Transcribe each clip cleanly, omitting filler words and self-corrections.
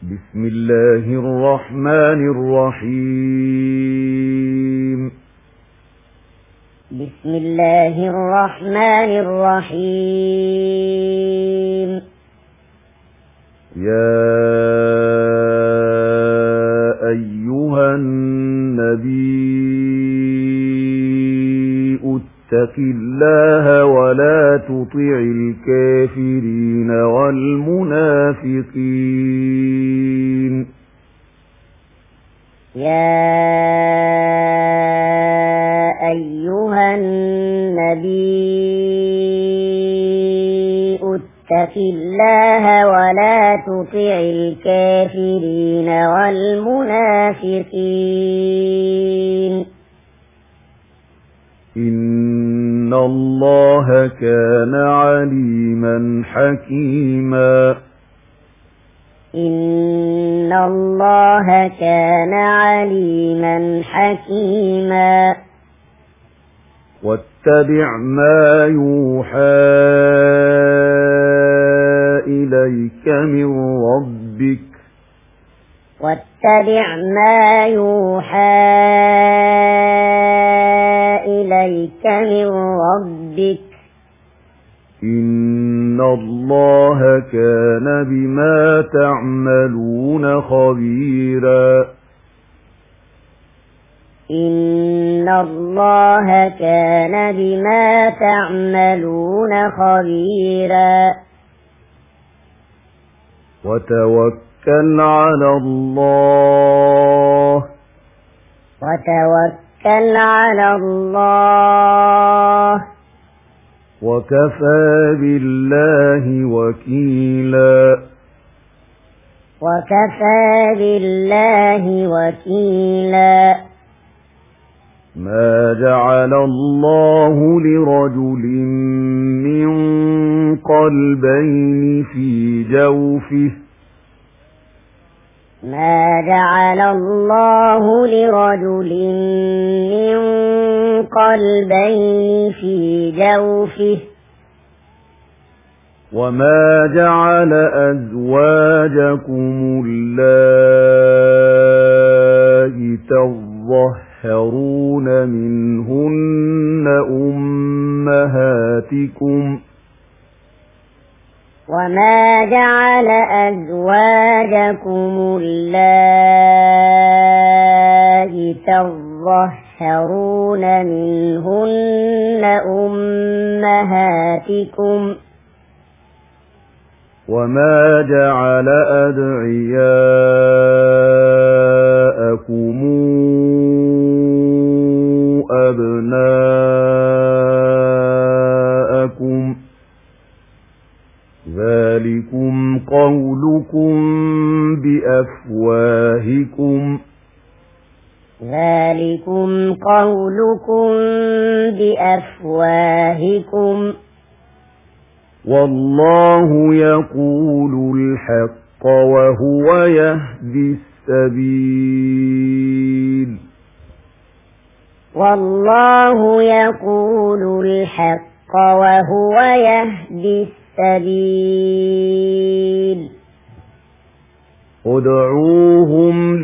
بسم الله الرحمن الرحيم. بسم الله الرحمن الرحيم. يا أيها النبي اتق الله ولا تطع الكافرين والمنافقين. يا أيها النبي اتق الله ولا تطع الكافرين والمنافقين. إن الله كان عليما حكيما. إن الله كان عليما حكيما. واتبع ما يوحى إليك من ربك. واتبع ما يوحى إليك من ربك. إن الله كان بما تعملون خبيرا. إن الله كان بما تعملون خبيرا. وتوكل على الله. وتوكل على الله. وكفى بالله وكيلا. وكفى بالله وكيلا. ما جعل الله لرجل من قلبين في جوفه. ما جعل الله لرجل من قلبين في جوفه. وما جعل أزواجكم اللائي تظهرون منهن أمهاتكم. وما جعل أزواجكم اللائي تظهرون منهن أمهاتكم. وما جعل أدعياءكم أبناءكم. ذلكم قولكم بأفواهكم. ذلكم قولكم بأفواهكم. والله يقول الحق وهو يهدي السبيل. والله يقول الحق وهو يهدي السبيل. ادعوهم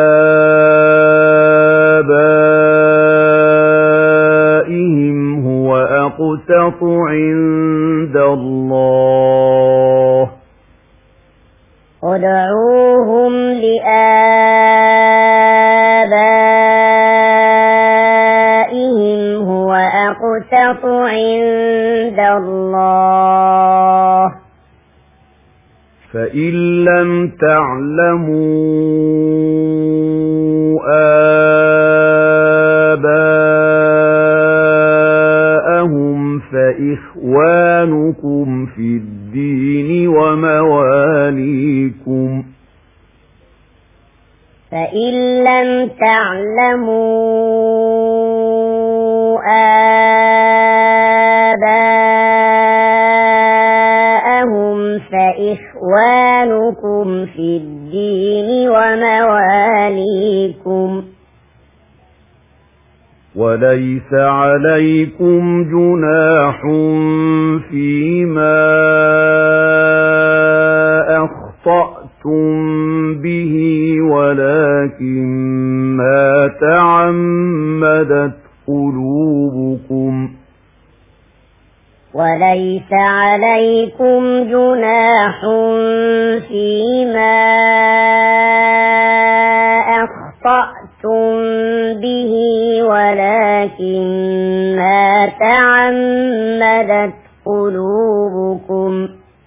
لآبائهم هو أقسط عند الله. ادعوهم لآبائهم هو أقسط عند الله. فإن لم تعلموا آباءهم فإخوانكم في الدين ومواليكم. فإن لم تعلموا آباءهم فإخوانكم في الدين ومواليكم. وليس عليكم جناح فيما أخطأتم به ولكن ما تعمدت قلوبكم وليس عليكم جناح فيما أخطأتم به ولكن ما تعمدت قلوبكم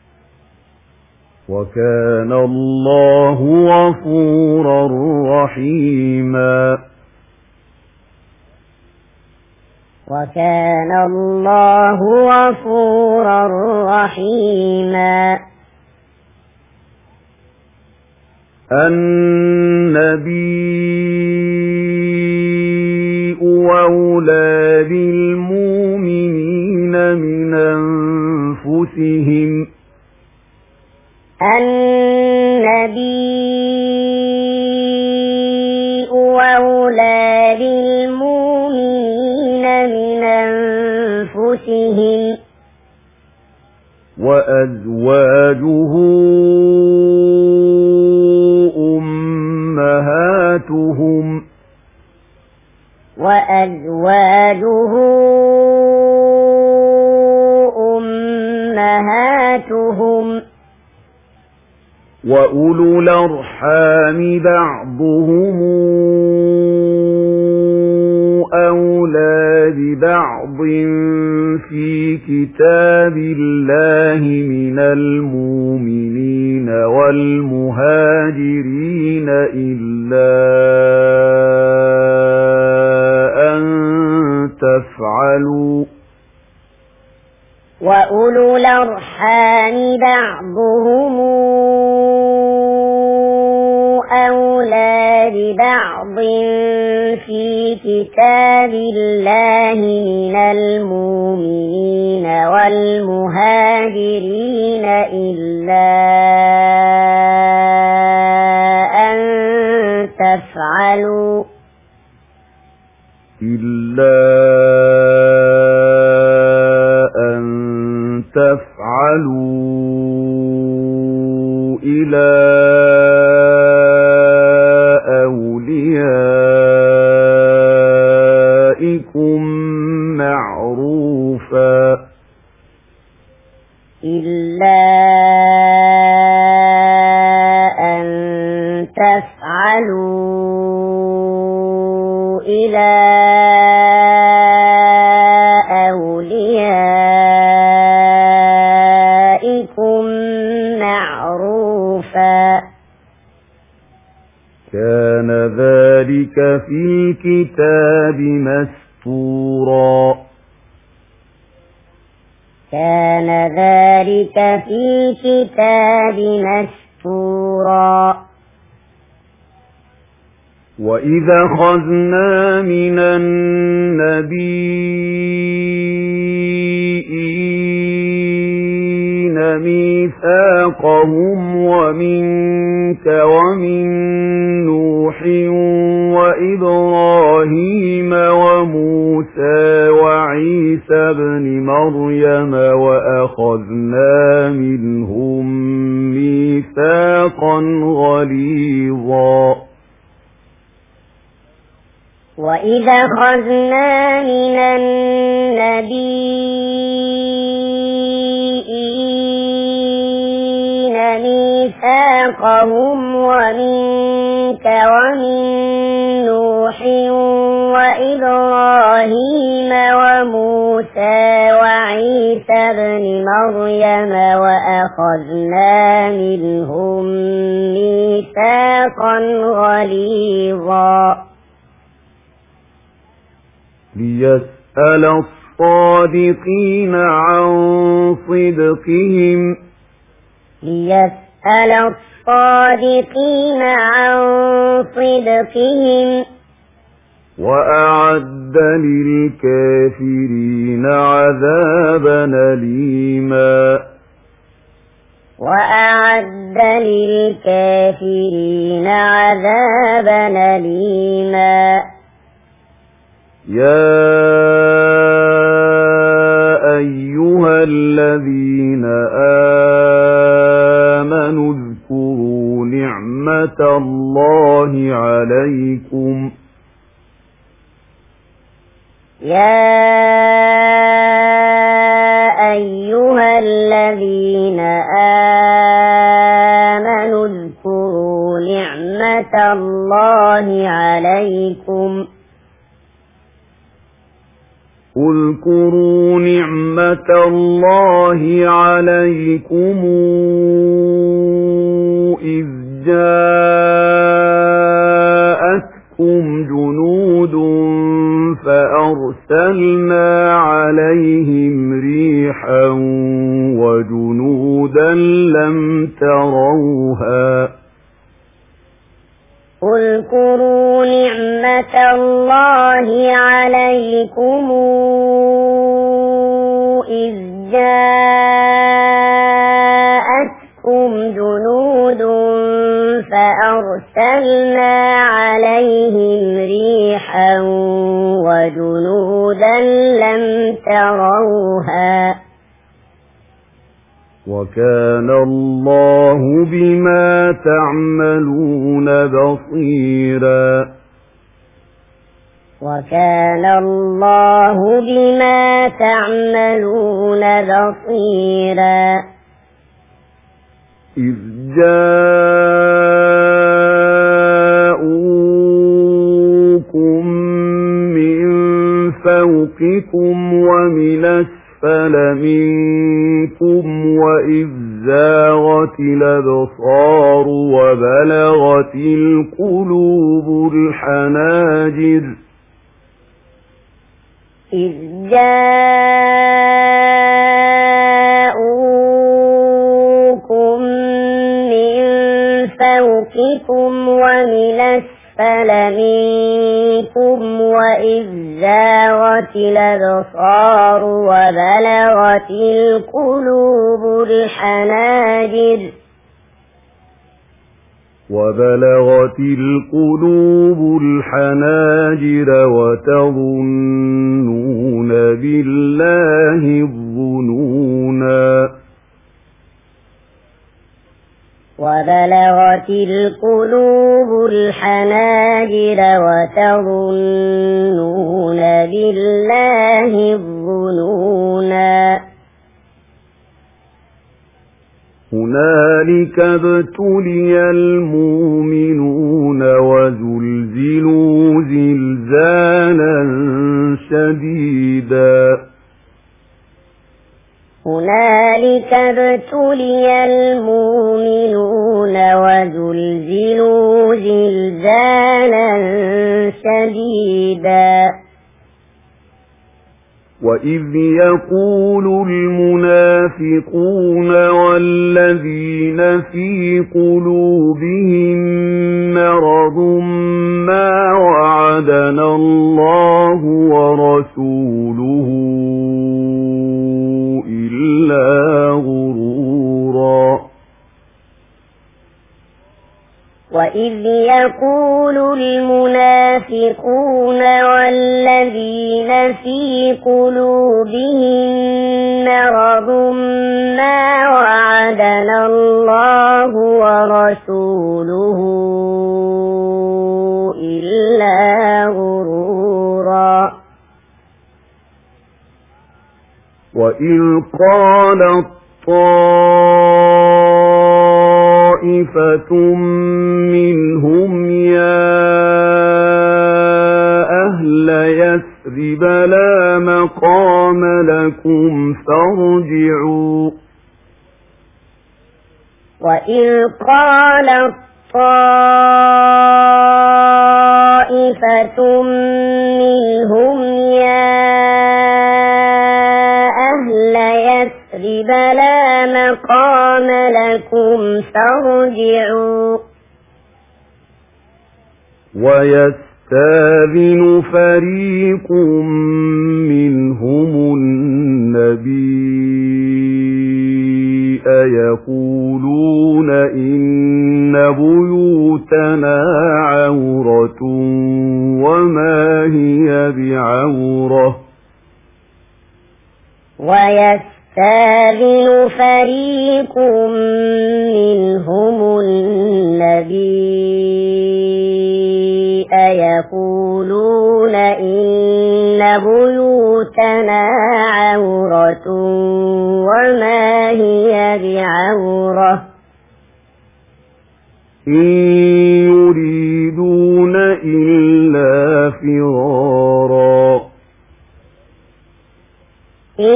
وكان الله غفورا رحيما وكان الله غفورا رحيما النبي أولى بالمؤمنين من أنفسهم النبي أولى بالمؤمنين من أنفسهم وأزواجه أمهاتهم وأزواجه أمهاتهم وأولو الأرحام بعضهم أولى ببعض في كتاب الله من المؤمنين والمهاجرين إلا أن تفعلوا وأولو الأرحام بعضهم أولى ببعض في كتاب الله من المؤمنين والمهاجرين إلا أن تفعلوا إلى أوليائكم معروفا إلا أن تفعلوا إلى أوليائكم معروفا كان ذلك في الكتاب مسطورا كان ذلك في الكتاب مسطورا وإذا أخذنا من النبيين ميثاقهم ومنك ومن نوح وإبراهيم وموسى وعيسى بن مريم وأخذنا منهم ميثاقا غليظا وإذا أخذنا من النبيين ميثاقهم ومنك ومن نوح وإبراهيم وموسى وعيسى بن مريم وأخذنا منهم ميثاقا غليظا ليسأل الصادقين عن صدقهم ليسأل الصادقين عن صدقهم وأعد للكافرين عذابا أليما وأعد للكافرين عذابا أليما يا أيها الذين آمنوا اذكروا نعمة نعمة الله عليكم يا أيها الذين آمنوا اذكروا نعمة الله عليكم اذكروا نعمة الله عليكم إذ جاءتكم جنود فأرسلنا عليهم ريحا وجنودا لم تروها اذكروا نعمة الله عليكم إذ جاءتكم جنود فأرسلنا عليهم ريحا وجنودا لم تروها وكان الله بما تعملون بصيرا وكان الله بما تعملون بصيرا إذ جاءوكم من فوقكم ومن أسفل منكم وإذ زاغت الأبصار وبلغت القلوب الحناجر إذ جاءوكم من فوقكم ومن أسفل منكم وإذ زاغت الأبصار وبلغت القلوب الحناجر وتظنون بالله الظنونا وبلغت القلوب الحناجر وتظنون بالله الظنونا هنالك ابتلي المؤمنون وزلزلوا زلزالا شديدا هنالك ابتلي المؤمنون وزلزلوا زلزالا شديدا وإذ يقول المنافقون والذين في قلوبهم مرض ما وعدنا الله ورسوله إلا غرورا وإذ يقول المنافقون والذين في قلوبهم مرض ما وعدنا الله ورسوله إلا غرورا وإذ قالت طائفة منهم يا أهل يثرب لا مقام لكم فارجعوا وإذ قالت طائفة منهم يا أهل يثرب لا مقام لكم فارجعوا ويستاذن فريق منهم النبي يقولون إن بيوتنا عورة وما هي بعورة ويستاذن يستاذن فريق منهم النبي يقولون إن بيوتنا عورة وما هي بعورة إن يريدون إلا فرارا إن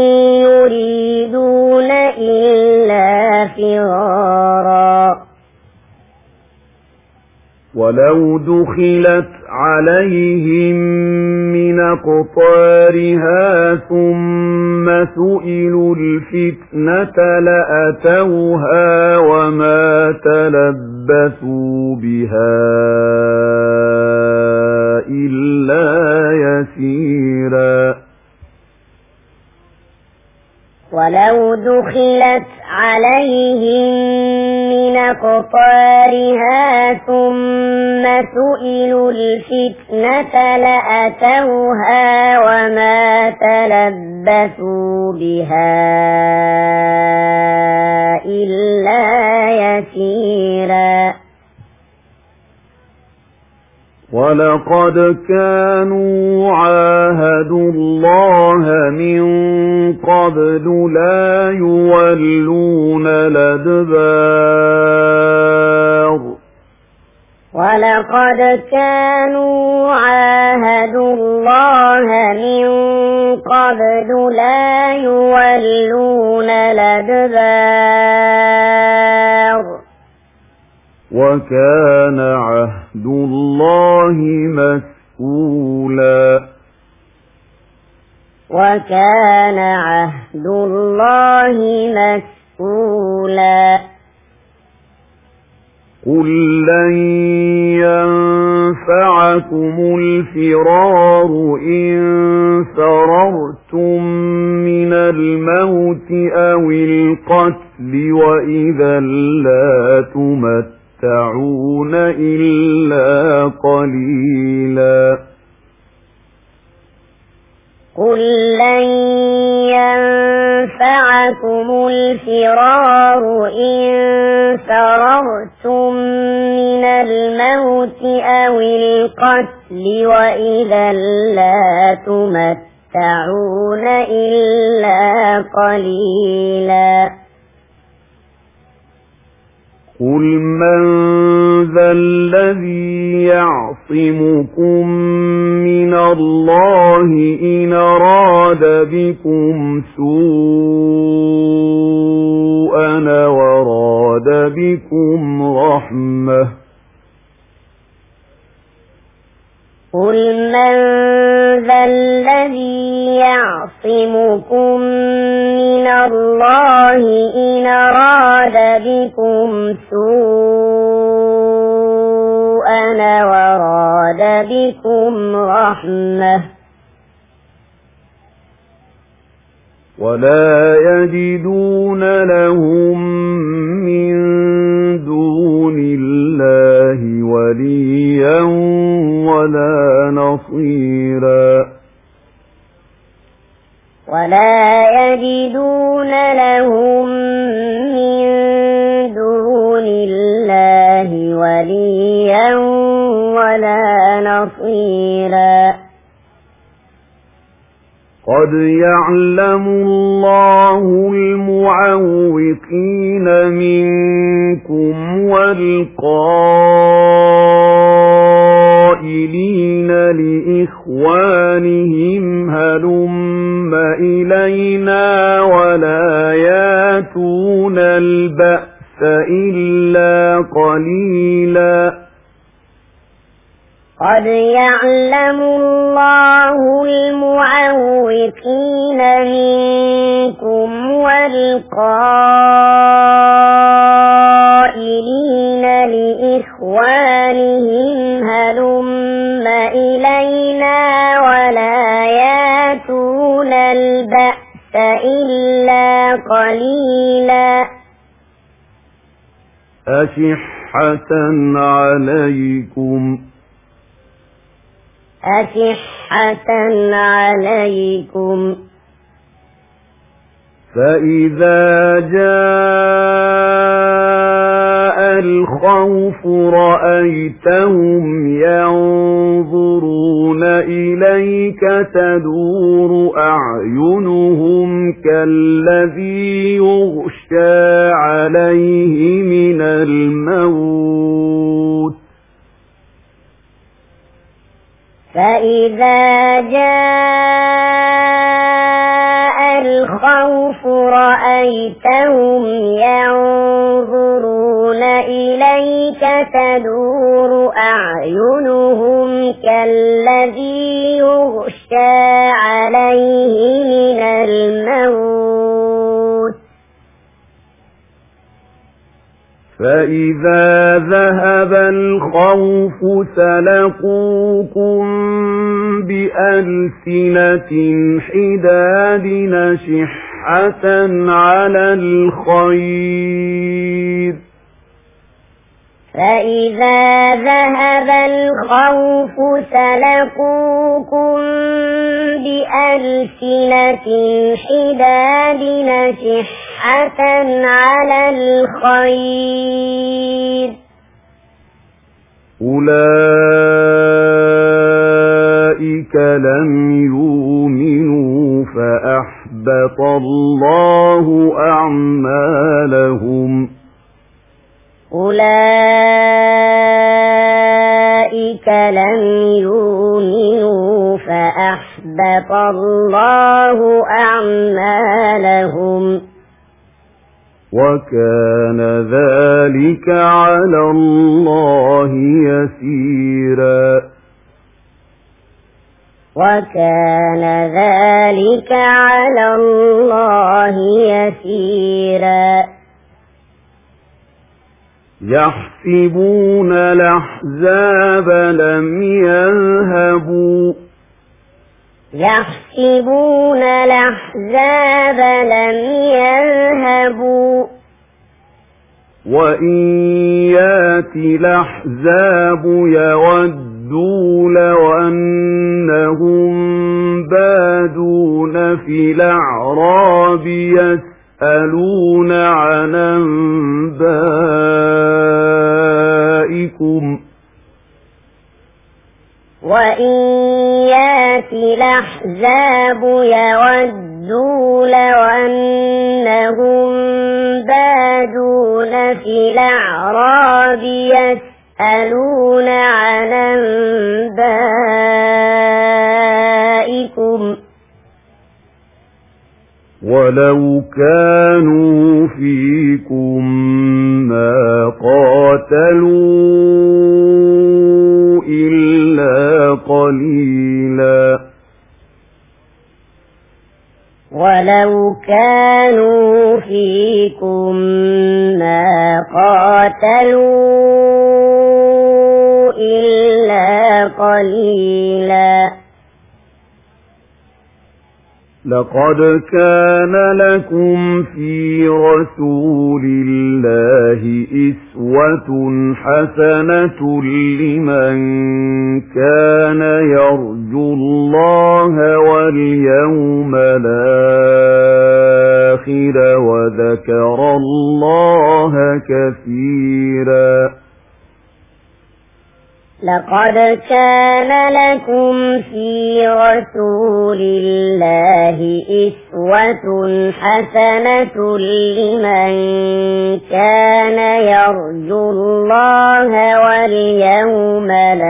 يريدون إلا فرارا ولو دخلت عليهم من أقطارها ثم سئلوا الفتنة لأتوها وما تلبثوا بها إلا يسيرا ولو دخلت عليهم من أقطارها ثم سئلوا الفتنة لأتوها وما تلبثوا بها إلا يسيرا ولقد كانوا عاهدوا الله من قبل لا يولون الأدبار ولقد كانوا عاهدوا الله من قبل لا يولون الأدبار وكان عهد الله مسؤولا وكان عهد الله مسؤولا قل لن ينفعكم الفرار إن فررتم من الموت أو القتل وإذا لا تمتعون إلا قليلا قل لن ينفعكم الفرار إن فررتم من الموت أو القتل وإذا لا تمتعون إلا قليلا قل من ذا الذي يعصمكم من الله إن أراد بكم سوءا وراد بكم رحمة قل من ذا الذي يعصمكم من الله إن أراد بكم سوءا وراد بكم رحمة ولا يجدون لهم من دون الله وليا ولا نصيرا ولا يجدون لهم من دون الله وليا ولا نصيرا قد يعلم الله المعوقين منكم والقائلين لإخوانهم هلم إلينا ولا ياتون البأس إلا قليلا قد يعلم الله المعوقين منكم والقائلين لإخوانهم هلم إلينا ولا ياتون البأس إلا قليلا أشحة عليكم فإذا جاء الخوف رأيتهم ينظرون إليك تدور أعينهم كالذي يغشى عليه من الموت فإذا جاء الخوف رأيتهم ينظرون إليك تدور أعينهم كالذي يغشى عليه من الموت فإذا ذهب الخوف سلقوكم بألسنة حداد شحة على الخير فإذا ذهب الخوف سلقوكم بألسنة حداد شحة على الخير أولئك لم يؤمنوا فأحبط الله أعمالهم أولئك لم يؤمنوا فأحبط الله أعمالهم وكان ذلك على الله يسيرا وكان ذلك على الله يسيرا يحسبون الأحزاب لم يذهبوا يحسبون الأحزاب لم يذهبوا وإن يأتي الأحزاب يودوا لو أنهم بادون في الأعراب يسألون عن أنبائكم وإن يأتي الأحزاب يودوا لو أنهم بادون في الأعراب يسألون عن أنبائكم ولو كانوا فيكم ما قاتلوا إلا قليلا ولو كانوا فيكم ما قاتلوا إلا قليلا لقد كان لكم في رسول الله أسوة حسنة لمن كان يرجو الله واليوم الآخر وذكر الله كثيرا لقد كان لكم في رسول الله أسوة حسنة لمن كان يرجو الله واليوم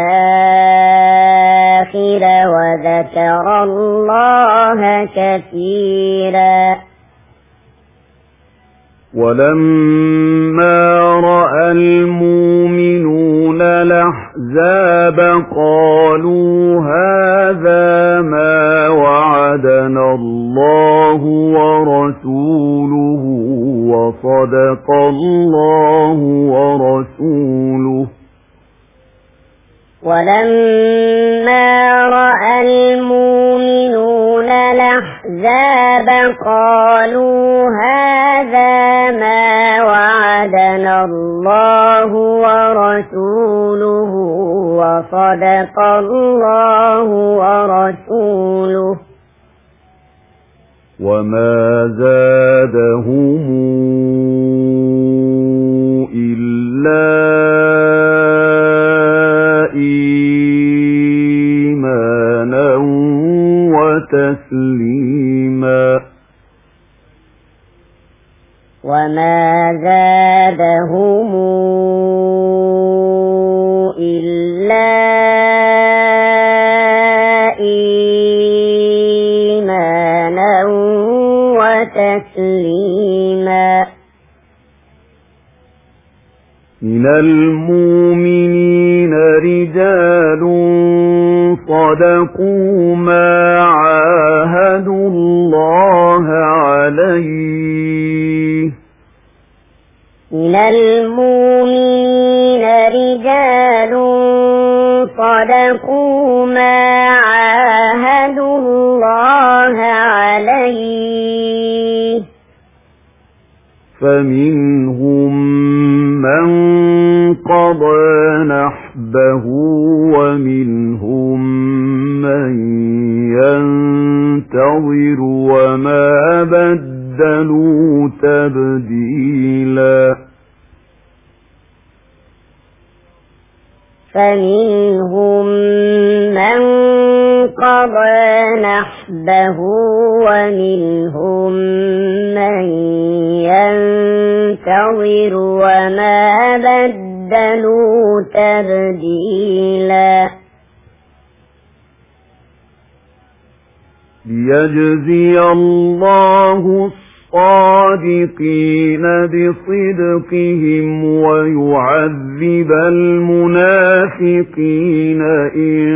الآخر وذكر الله كثيرا ولما رأى المؤمنون الأحزاب قالوا هذا ما وعدنا الله ورسوله وصدق الله ورسوله ولما رأى المؤمنون الأحزاب قالوا هذا ما وعدنا الله ورسوله وصدق الله ورسوله وما زادهم إلا إيمانا وتسليما وما زادهم إلا إيمانا وتسليما من المؤمنين رجال صدقوا ما عاهدوا الله عليه من المؤمنين رجال صدقوا ما عاهدوا الله عليه فمنهم من قضى نحبه ومنهم من ينتظر وما بدلوا تبديلا فمنهم من قضى نحبه ومنهم من ينتظر وما بدلوا تبديلا ليجزي الله الصادقين بصدقهم ويعذب المنافقين إن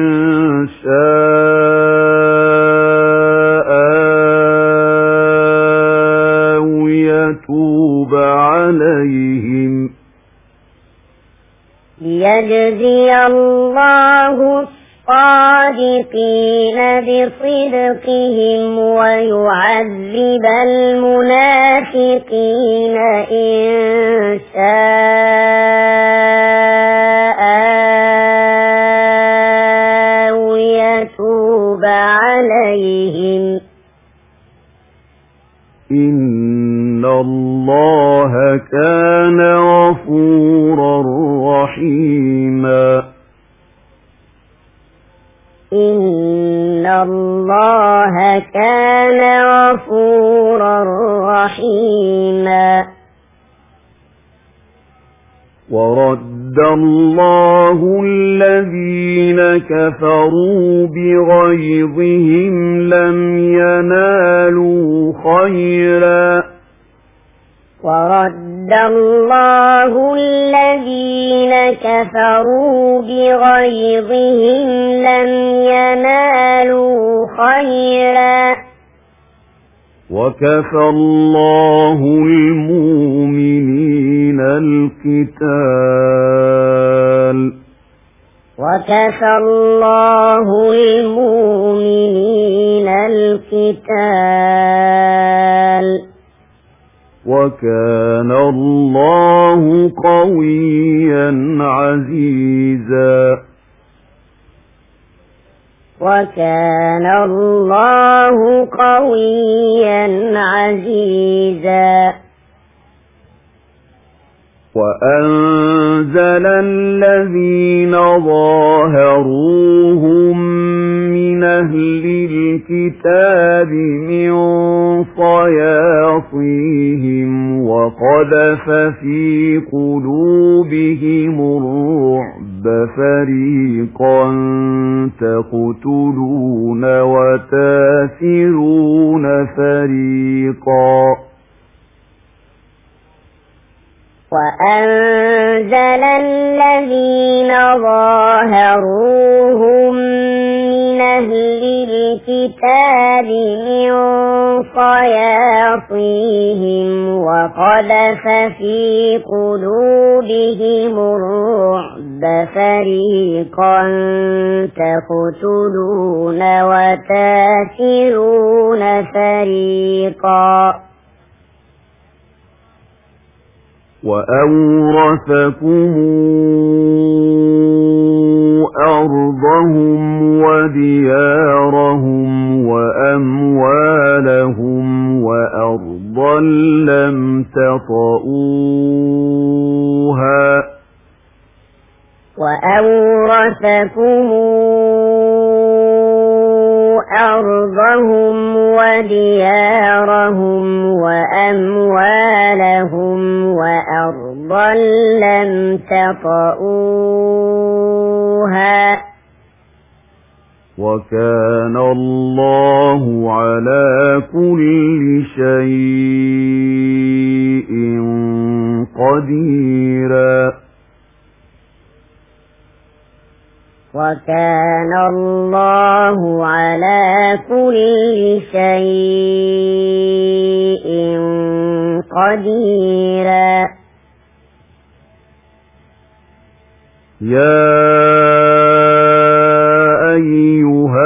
شاء أو يتوب عليهم ليجزي الله الصادقين بصدقهم ويعذب المنافقين إن شاء أو يتوب عليهم إن الله كان غفورا رحيما إن الله كان غفورا رحيما ورد الله الذين كفروا بغيظهم لم ينالوا خيرا ورد الله الذين كفروا بغيظهم لم ينالوا خيرا وكفى الله المؤمنين القتال وكفى الله المؤمنين القتال وكان الله قويا عزيزا وكان الله قويا عزيزا وأنزل الذين ظاهروهم من أهل الكتاب من صياصيهم وقذف في قلوبهم الرعب فريقا تقتلون وتاسرون فريقا وأنزل الذين ظاهروهم من أهل الكتاب من صياصيهم وقذف في قلوبهم الرعب فريقا تقتلون وتاسرون فريقا وأورثكم أرضهم وديارهم وأموالهم وأورثكم أرضهم وديارهم وأموالهم وأرضا لم تطئوها وكان الله على كل شيء قديرا وكان الله على كل شيء قديرا يا أيها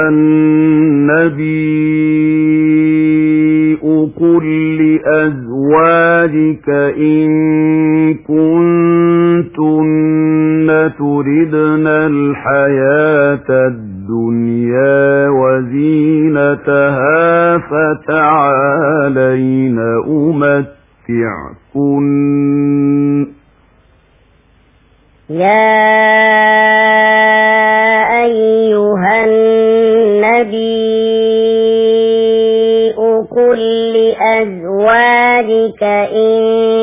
النبي قل لأزواجك إن كنتن تردن الحياة الدنيا وزينتها فتعالين أمتعكن يا أيها النبي قل لأزواجك إن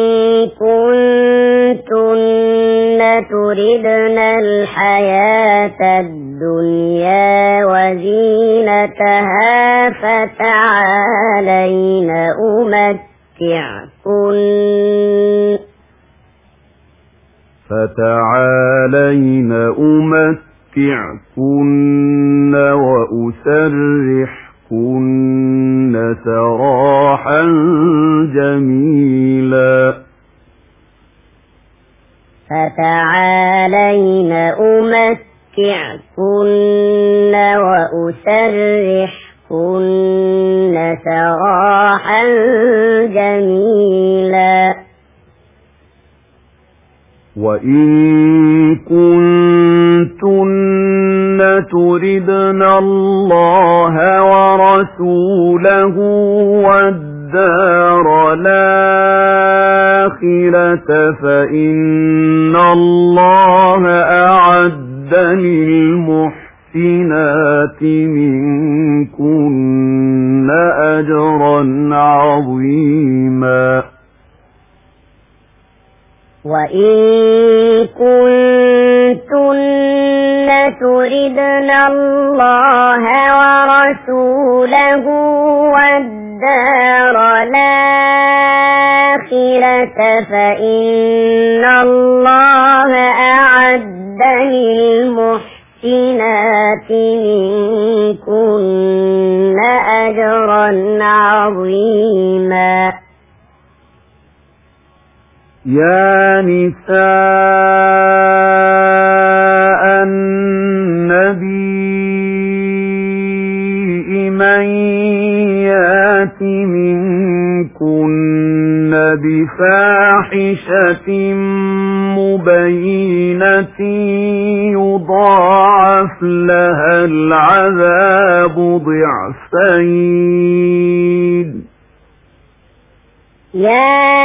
كنتن تردن الحياة الدنيا وزينتها فتعالين أمتعكن وأسرحكن سراحا جميلا فتعالين أمتعكن وأسرحكن سراحا جميلا وإن كنتن تردن الله ورسوله والدار الآخرة فإن الله أعد للمحسنات منكن أجرا عظيما وإن كنتن تردن الله ورسوله والدار الآخرة فإن الله أعد للمحسنات منكن أجرا عظيما يا نساء النبي من يات منكن بفاحشة مبينة يضاعف لها العذاب ضعفين يا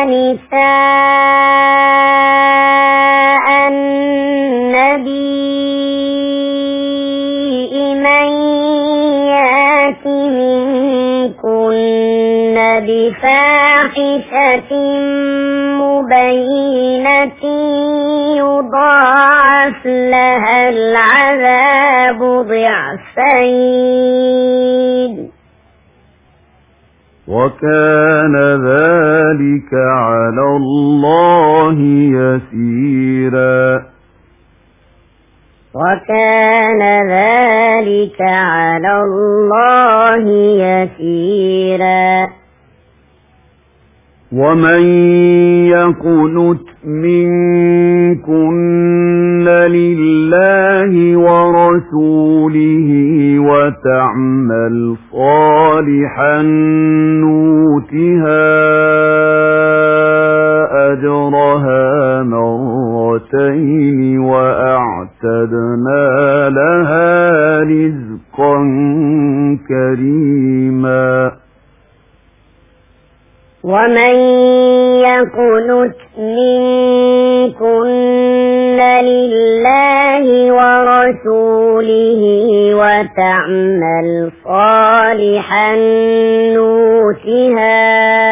نساء النبي من يات منكن بفاحشة مبينة يضاعف لها العذاب ضعفين وكان ذلك على الله يسيرا وكان ذلك على الله يسيرا ومن يقنت منكن لله ورسوله وتعمل صالحا نوتها أجرها مرتين وأعتدنا لها رزقا كريما ومن يقنت منكن لله ورسوله وتعمل صالحا نؤتها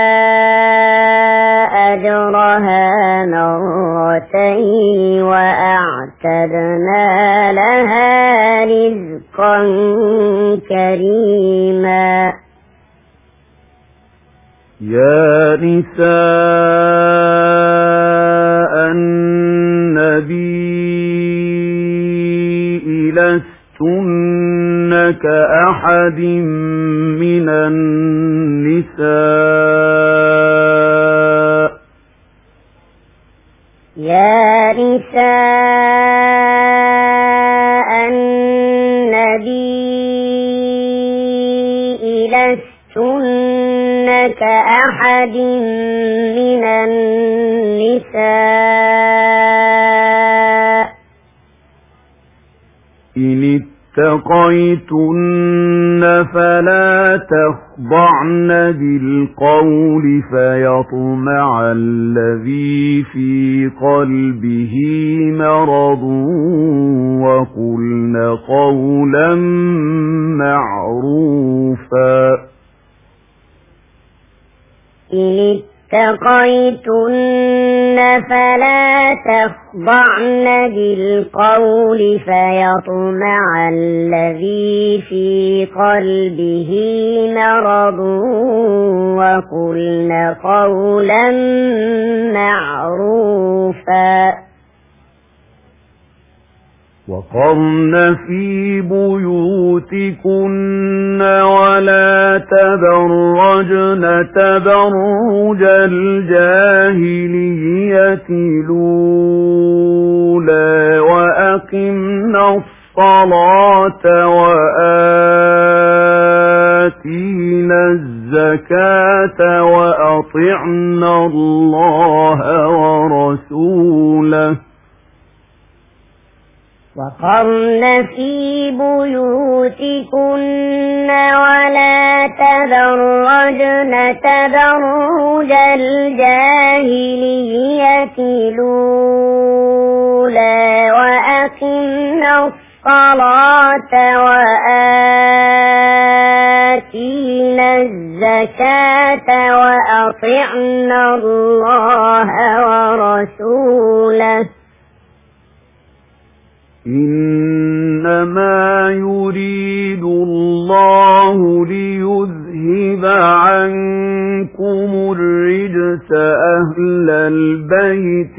أجرها مرتين وأعتدنا لها رزقا كريما. يا نساء النبي لستن كأحد من النساء يا نساء النبي لستن كأحد من النساء إن اتقيتن فلا تخضعن بالقول فيطمع الذي في قلبه مرض وقلن قولا معروفا. إن اتقيتن فلا تخضعن بالقول فيطمع الذي في قلبه مرض وقلن قولا معروفا. وقرن في بيوتكن ولا تبرجن تبرج الجاهلية الأولى وأقمنا الصلاة وآتينا الزكاة وأطعنا الله ورسوله. وقرن في بيوتكن ولا تبرجن تبرج الجاهلية الأولى وأقمنا الصلاة وآتينا الزكاة وأطعنا الله ورسوله. إنما يريد الله ليذهب عنكم الرجس أهل البيت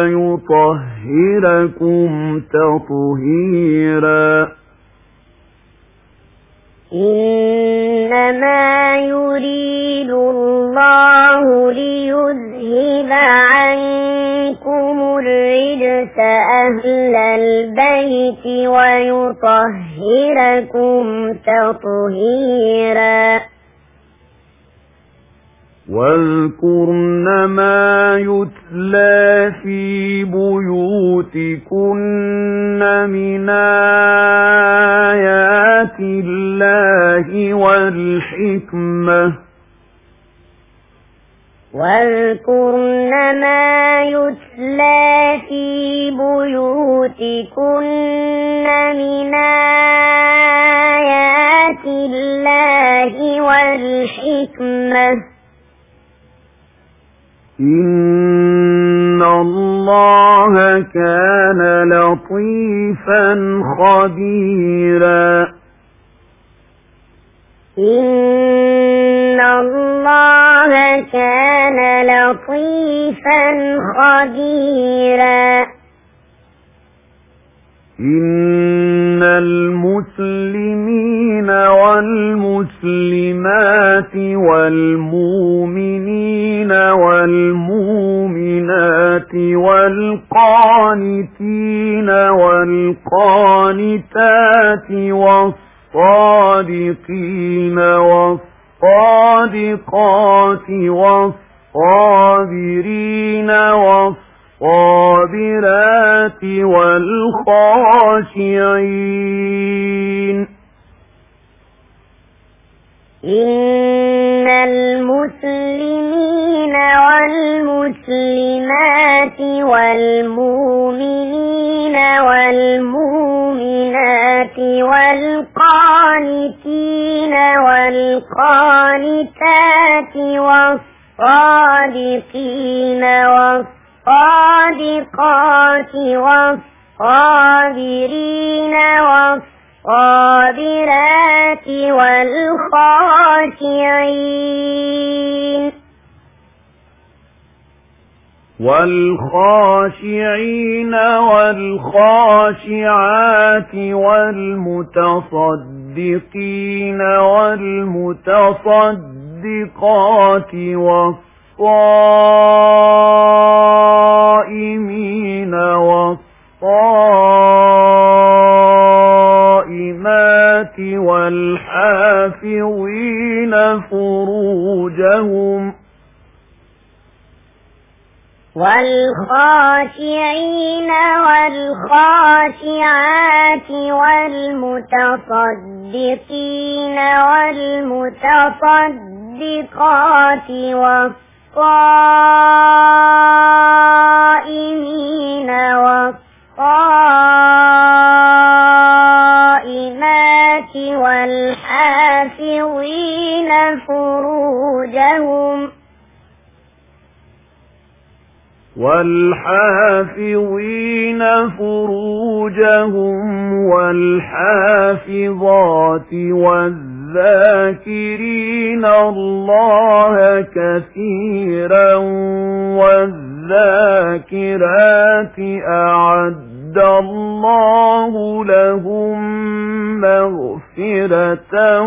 ويطهركم تطهيرا. إنما يريد الله ليذهب عنكم الرجس أهل البيت ويطهركم تطهيرا. واذكرن ما يتلى في بيوتكن من آيات الله والحكمة. واذكرن ما يتلى في بيوتكن من آيات الله والحكمة. إن الله كان لطيفا خبيرا. إن الله كان لطيفا خبيرا. إن المسلمين والمسلمات والمؤمنين والمؤمنات والقانتين والقانتات والصادقين والصادقات والصابرين والصابرات والخاشعين. إن المسلمين والمسلمات والمؤمنين والمؤمنات والقانتين والقانتات والصادقين والصادقات والصابرين والصابرات والخاشعين والخاشعات والمتصدقين والمتصدقات والصائمين والصائمات والحافظين فروجهم والخاشعين والخاشعات والمتصدقين والمتصدقات والصائمين والصائمات والحافظين فروجهم والحافظات والذاكرين الله كثيرا والذاكرات أعد الله لهم مغفرة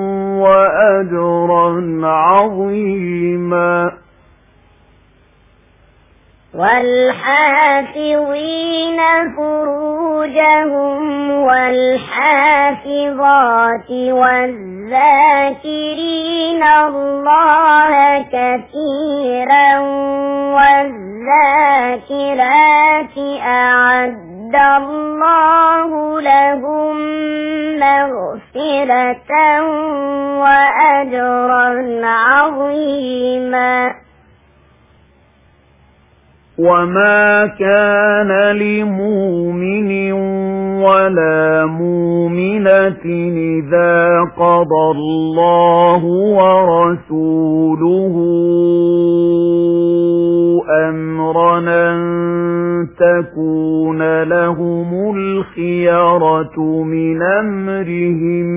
وأجرا عظيما والحافظين فروجهم والحافظات والذاكرين الله كثيرا والذاكرات أعد الله لهم مغفرة وأجرا عظيما وما كان لمؤمن ولا مؤمنة إذا قضى الله ورسوله أمرا أن تكون لهم الخيرة من أمرهم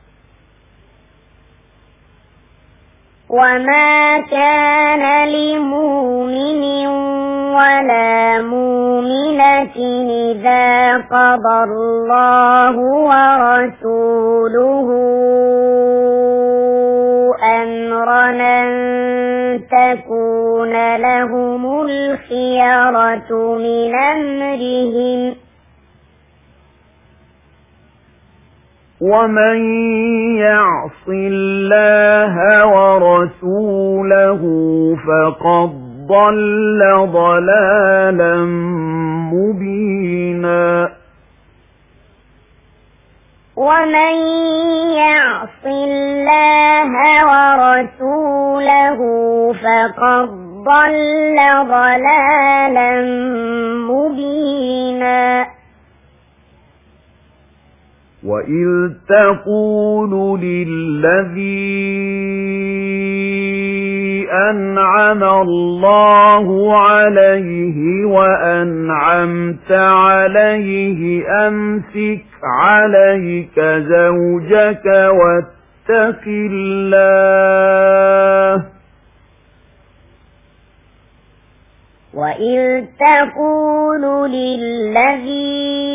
وما كان لمؤمن ولا مؤمنة إذا قضى الله ورسوله أمرا أن تكون لهم الخيرة من أمرهم ومن يعص الله ورسوله فقد ضل ضلالا مبينا ومن يعص الله ورسوله فقد ضل ضلالا مبينا وإذ تقول للذي أنعم الله عليه وأنعمت عليه أمسك عليك زوجك واتق الله وإذ تقول للذي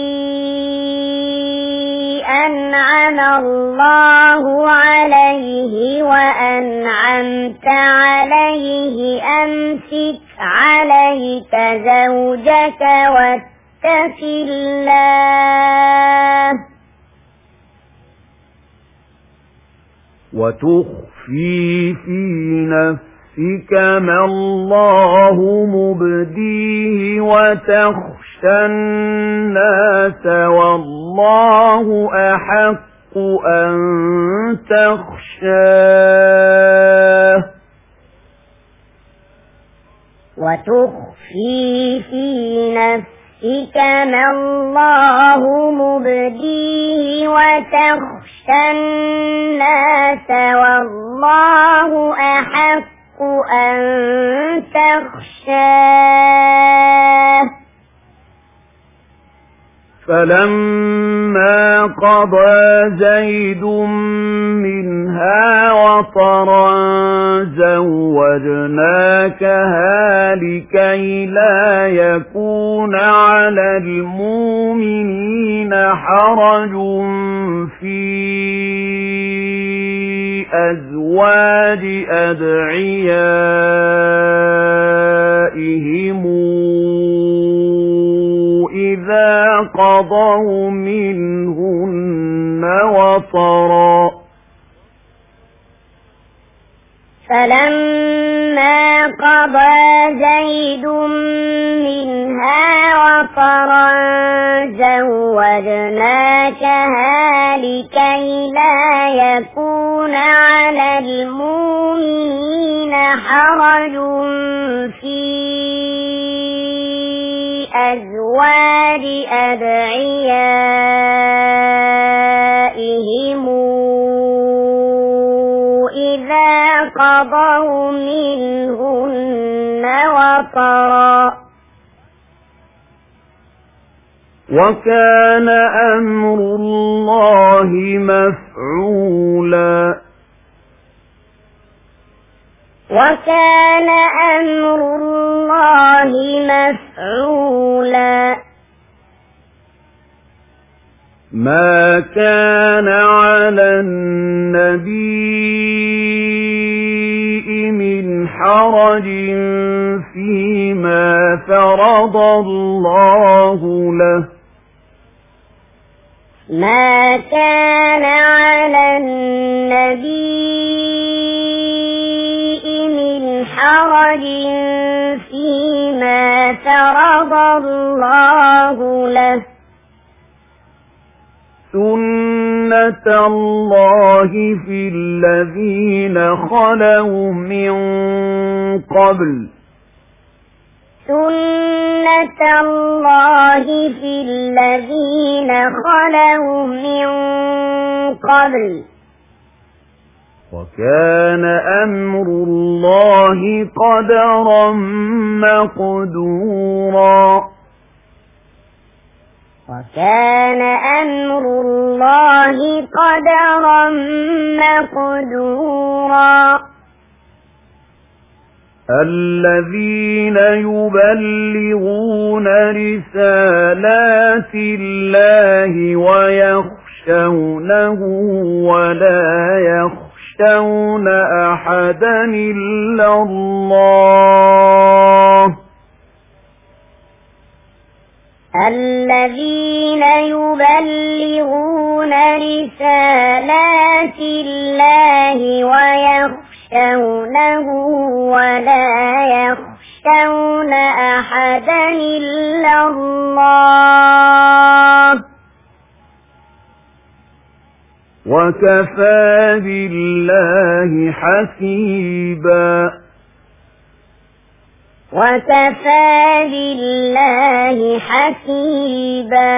أنعم الله عليه وأنعمت عليه أمسك عليك زوجك واتق الله وتخفي في نفسك ما الله مبديه وتخشى الناس والله أحق أن تخشاه وتخفي في نفسك ما الله مبديه وتخشى الناس والله أحق أن تخشاه. فلما قضى زيد منها وطرا زوجناكها لكي لا يكون على المؤمنين حرج في أزواج أدعيائهم إذا قضوا منهن وطرا. فلما قضى زيد منها وطرا زوجناكها لكي لا يكون على المؤمنين حرج في أزواج أدعيائهم إذا قضوا منهن وطرا. وكان أمر الله مفعولا. وكان أمر الله مفعولا. ما كان على النبي من حرج فيما فرض الله له. ما كان على النبي من حرج فيما فرض الله له. سنة الله في الذين خلوا من قبل. سنة الله في الذين خلوا من قبل. وكان أمر الله قدرا مقدورا. وكان أمر الله قدرا مقدورا. الذين يبلغون رسالات الله ويخشونه ولا يخشون أحدا إلا الله. الذين يبلغون رسالات الله ويخشونه ولا يخشون أحدا إلا الله. وكفى بالله حسيبا. وكفى بالله حسيبا.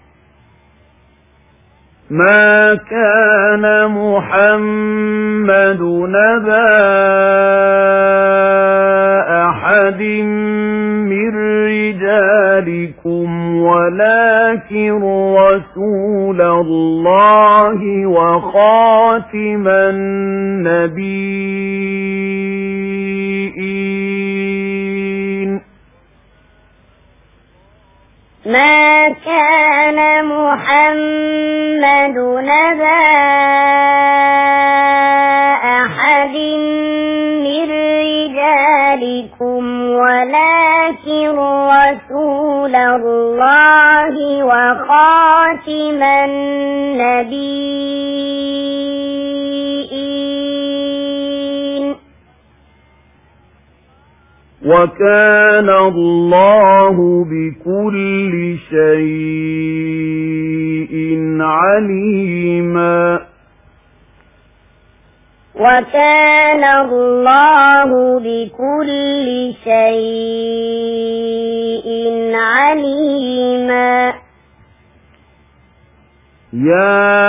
ما كان محمد نبا أحد من رجالكم ولكن رسول الله وخاتم النبيين. ما كان محمد نبا أحد من رجالكم ولكن رسول الله وخاتم النبيين. وكان الله بكل شيء عليما. وكان الله بكل شيء عليما يا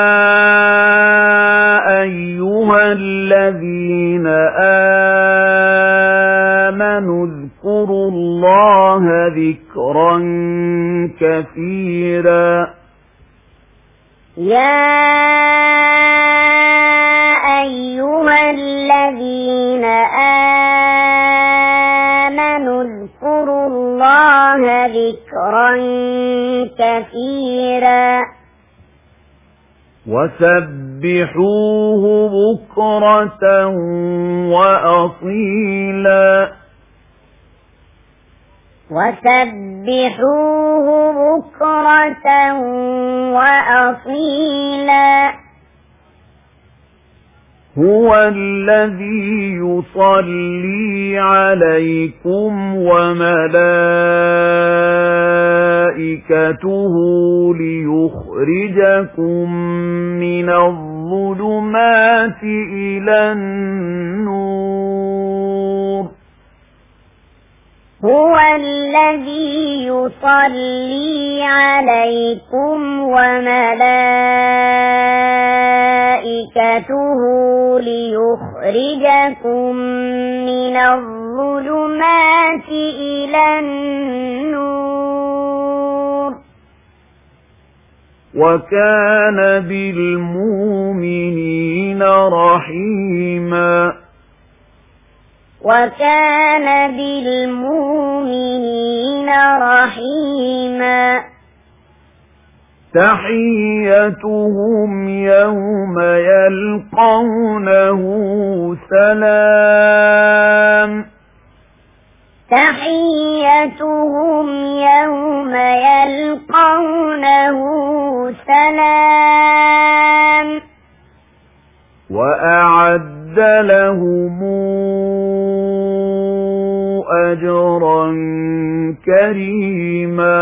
أيها الذين آمنوا اذكروا الله ذكرا كثيرا يا أيها الذين آمنوا اذكروا الله ذكرا كثيرا وسبحوه بكرة وأصيلا وسبحوه بكرة وأصيلا هو الذي يصلي عليكم وملائكته ليخرجكم من الظلمات إلى النور هو الذي يصلي عليكم وملائكته ليخرجكم من الظلمات إلى النور وكان بالمؤمنين رحيما وكان بالمؤمنين رحيما تحيتهم يوم يلقونه سلام تحيتهم يوم يلقونه سلام وأعد لهم أجرا كريما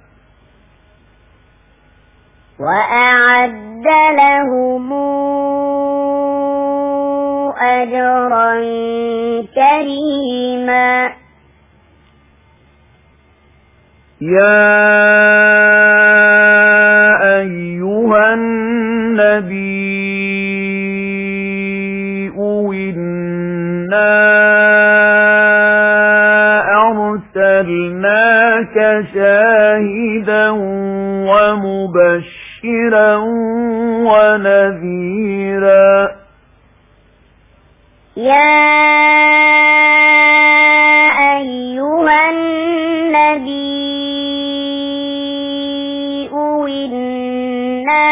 وأعد لهم أجرا كريما يا أيها النبي إنا أرسلناك شاهدا ومبشرا ونذيرا يا أيها النبي إنا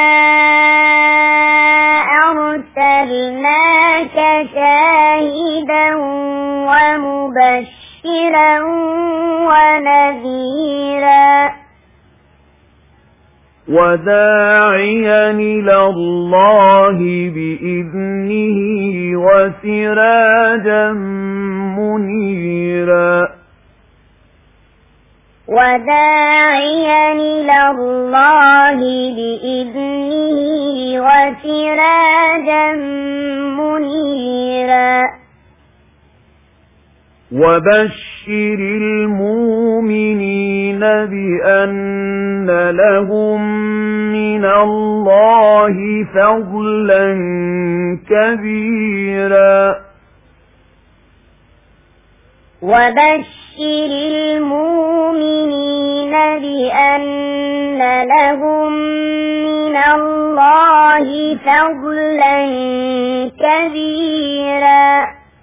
أرسلناك شاهدا ومبشرا ونذيرا وداعيا إلى الله بإذنه وسراجا منيرا وداعيا إلى الله بإذنه وسراجا منيرا وبشر المؤمنين بأن لهم من الله فضلا كبيرا وبشر المؤمنين بأن لهم من الله فضلا كبيرا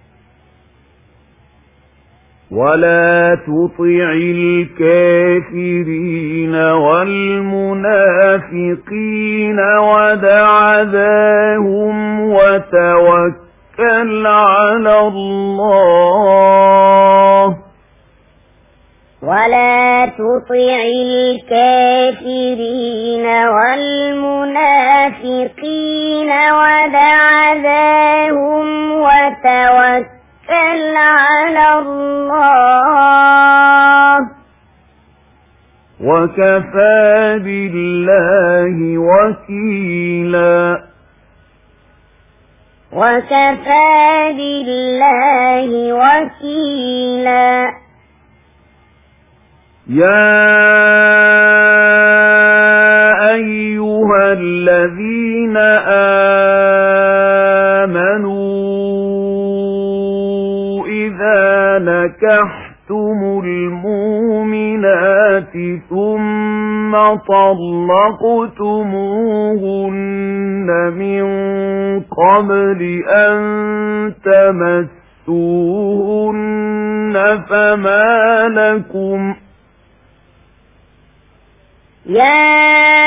ولا تطع الكافرين والمنافقين ودع ذاهم وتوكل على الله ولا تطع الكافرين والمنافقين ودع ذاهم وتوكل على الله وكفى بالله وكيلا وكفى بالله وكيلا. يا أيها الذين آمنوا إذا نكحتم المؤمنات ثم طلقتموهن من قبل أن تمسوهن فما لكم يا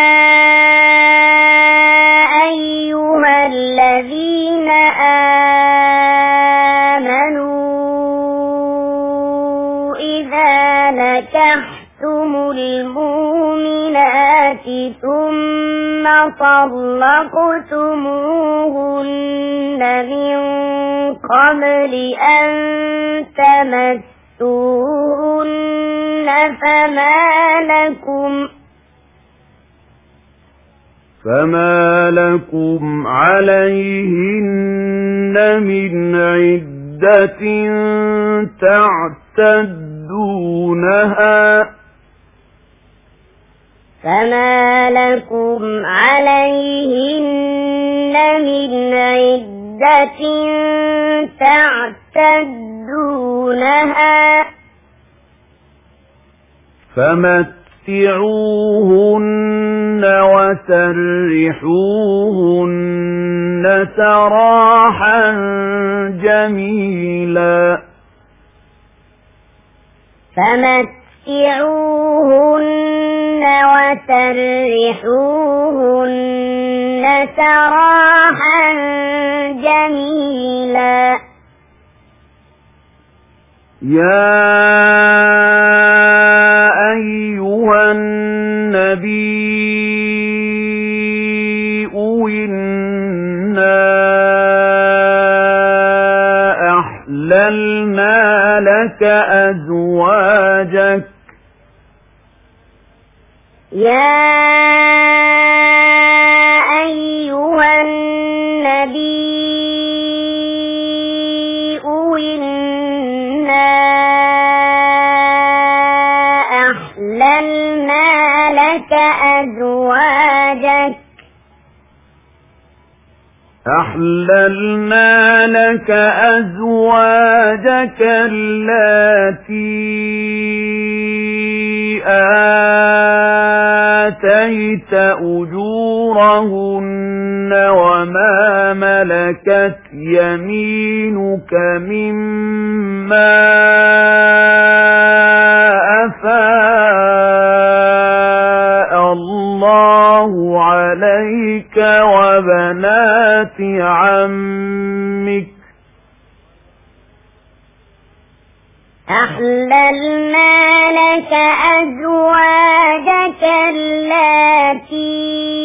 أيها الذين آمنوا إذا نكحتم المؤمنات ثم طلقتموهن من قبل أن تمسوهن فما لكم عليهن من عدة تعتدونها فمتعوهن وسرحوهن سراحا جميلا. فمتعوهن وسرحوهن سراحا جميلا. يا أيها النبي إنا أحللنا لك أزواجك يا أيها النبي إنا أحللنا لك أزواجك التي آتيت أجورهن وما ملكت يمينك مما أفاء الله عليك وبنات عمك أحللنا لك أزواجك التي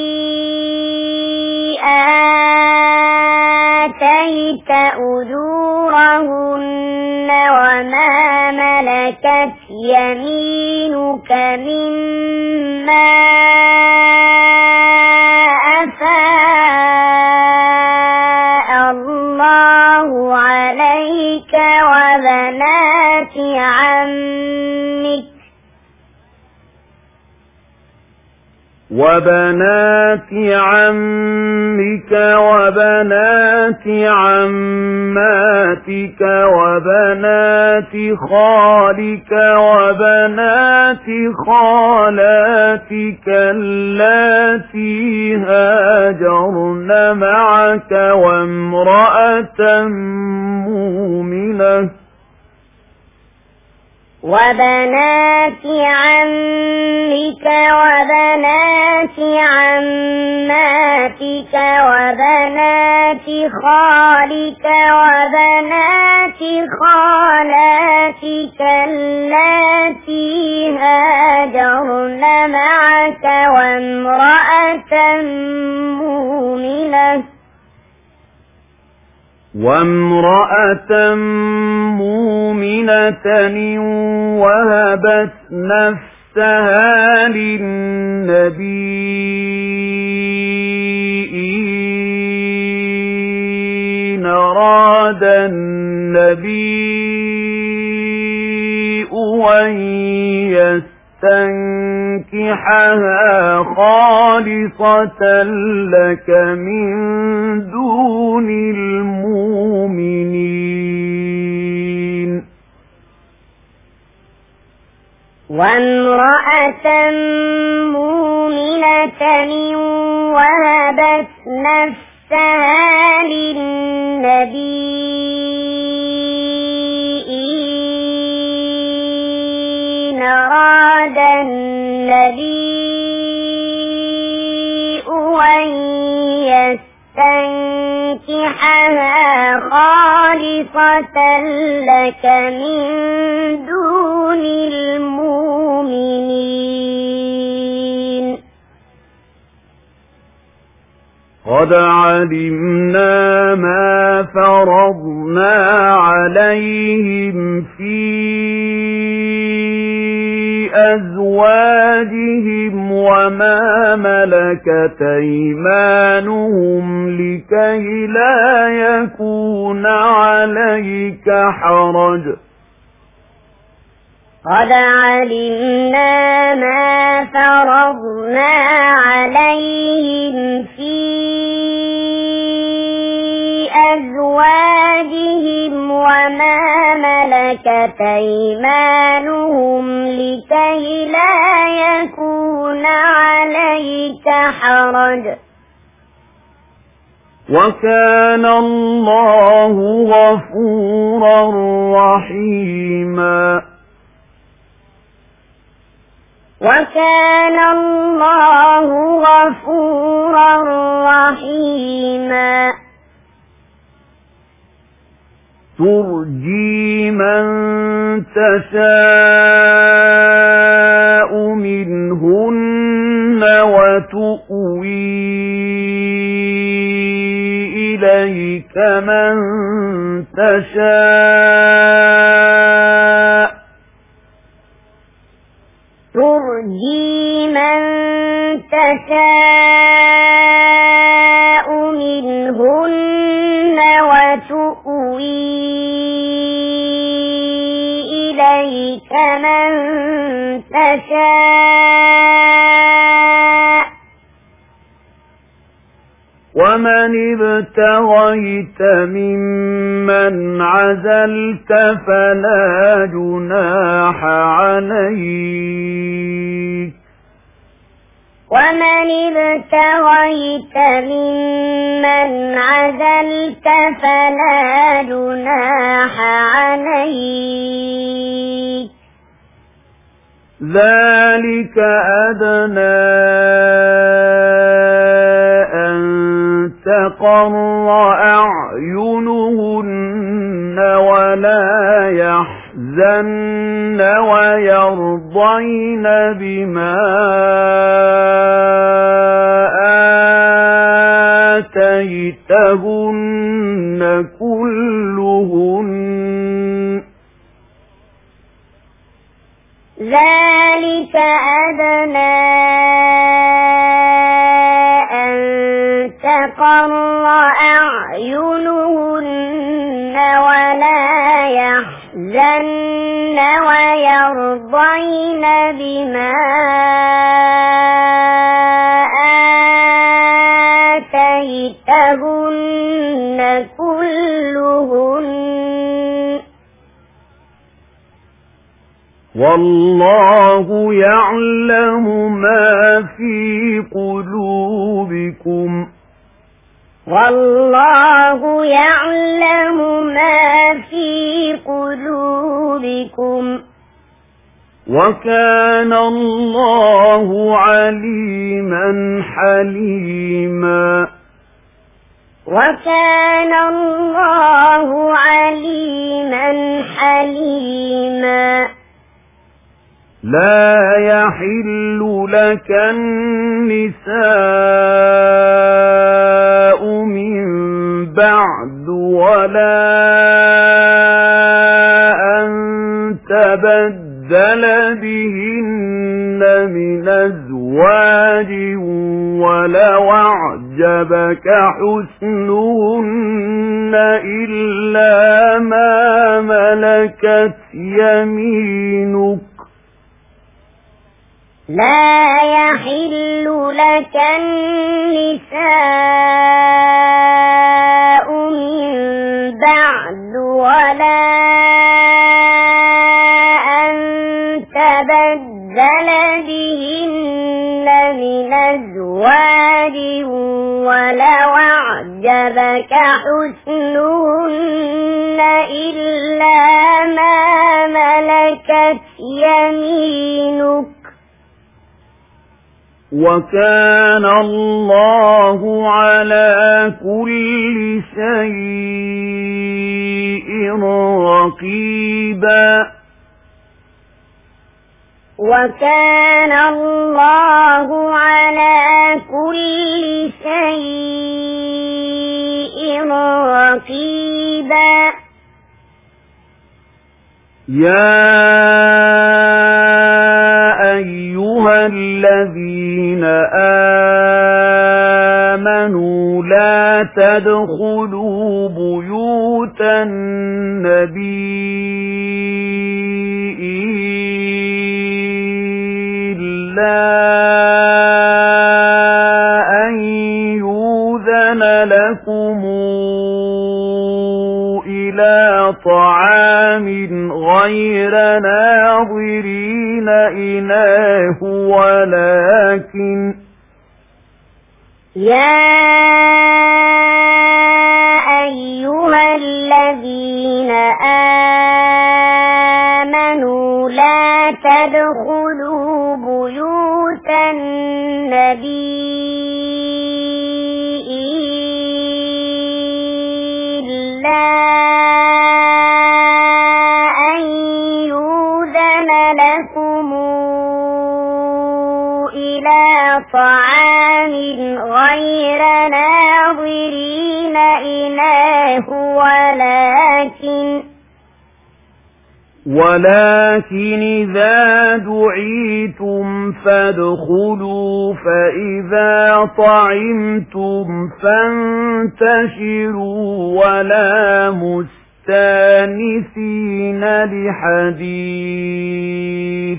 آتيت أجورهن وما ملكت يمينك مما أفاء الله عليك وبنات عمك وبنات عماتك وبنات خالك وبنات خالاتك اللاتي هاجرن معك وامرأة مؤمنة وبنات عمك وبنات عماتك وبنات خالك وبنات خالاتك اللاتي هاجرن معك وامرأة مؤمنة وهبت نفسها للنبي إن أراد النبي أن يستنكحها خالصة لك من دون المؤمنين. وامرأة مؤمنة وهبت نفسها للنبي إن أراد النبي أن يستنكحها خالصة لك من دون المؤمنين. قد علمنا ما فرضنا عليهم في أزواجهم وما ملكت أيمانهم لكي لا يكون عليك حرج. قد علمنا ما فرضنا عليهم في أزواجهم وما ملكت أيمانهم لكي لا يكون عليك حرج. وكان الله غفورا رحيما. وكان الله غفورا رحيما. ترجي من تشاء منهن وتؤوي إليك من تشاء. ترجي من تشاء منهن وتؤوي إليك من تشاء. ومن ابتغيت ممن عزلت فلا جناح عليك. ومن ابتغيت ممن عزلت فلا جناح عليك. ذلك أدنى أن تقر أعينهن ولا يحزن ويرضين بما آتيتهن كلهن. ذلك أدنى أن تقر أعينهن ولا يحزن ويرضين بما آتيتهن كلهن. والله يعلم ما في قلوبكم. والله يعلم ما في قلوبكم. وكان الله عليما حليما. وكان الله عليما حليما. لا يحل لك النساء من بعد ولا أن تبدل بهن من أزواج أزواج ولو أعجبك حسنهن إلا ما ملكت يمينك لا يحل لك النساء من بعد ولا أن تبدل بهن من أزواج ولو أعجبك حسنهن إلا ما ملكت يمينك وكان الله على كل شيء رقيبا وكان الله على كل شيء رقيبا يا أيها الذين آمنوا لا تدخلوا بيوت النبي إلا أن يؤذن لكم إلى طعام غير ناظرين إناه ولكن يا أيها الذين آمنوا لا تدخلوا بيوت النبي إلا أن يؤذن لكم إلى طعام غير ناظرين إناه ولكن إذا دعيتم فادخلوا فإذا طعمتم فانتشروا ولا مستانسين لحديث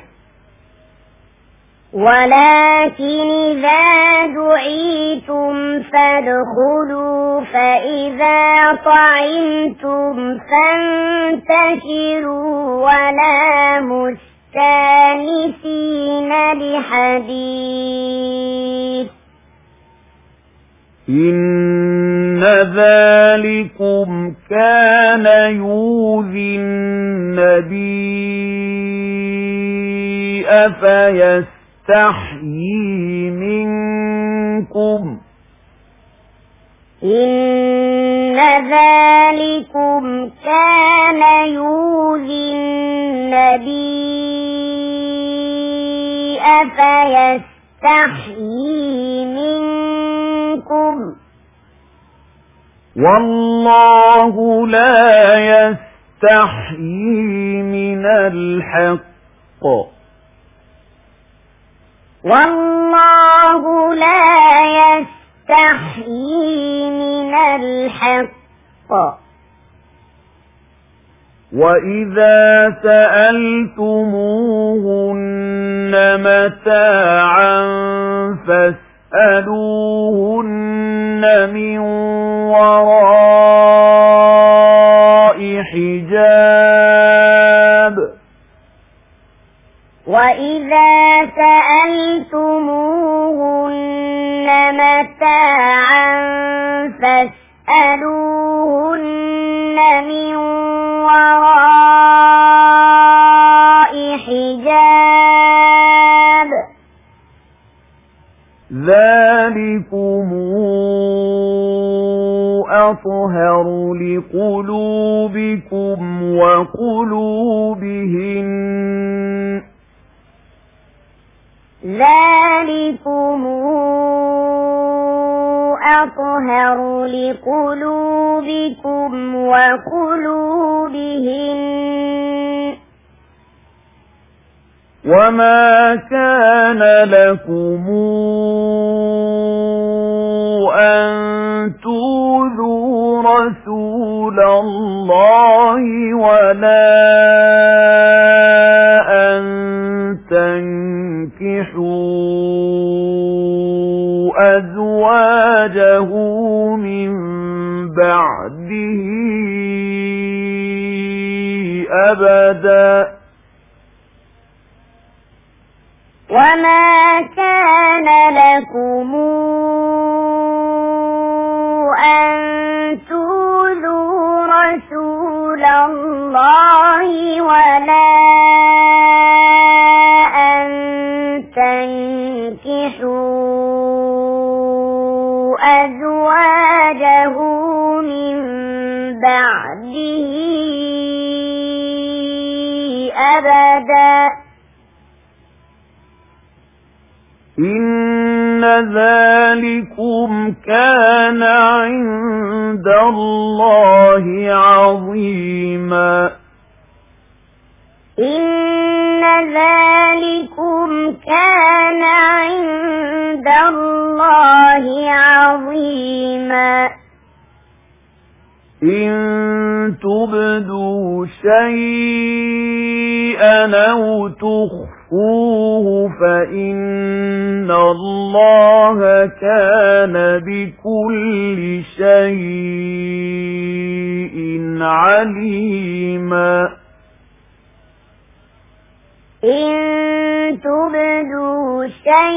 ولكن إذا دعيتم فادخلوا فإذا طعمتم فانتشروا ولا مستانسين لحديث إن ذلكم كان يؤذي النبي فيستحيي منكم إن ذلكم كان يؤذي النبي فيستحيي منكم والله لا يستحيي من الحق والله لا يستحيي من الحق وإذا سألتموهن متاعا فاسألوهن من وراء حجاب وإذا سألتموهن متاعا فاسألوهن من وراء حجاب ذلكم أطهر لقلوبكم وقلوبهن ذلكم أطهر لقلوبكم وقلوبهن وما كان لكم أن تؤذوا رسول الله ولا أن تنكحوا أزواجه من بعده أبدا وما كان لكم أن تؤذوا رسول الله ولا أن تنكحوا أزواجه من بعده أبدا إن ذلكم كان عند الله عظيما إن ذلكم كان عند الله عظيما إن تبدوا شيئا أو تخفوه فإن الله كان بكل شيء عليما إن تبدوا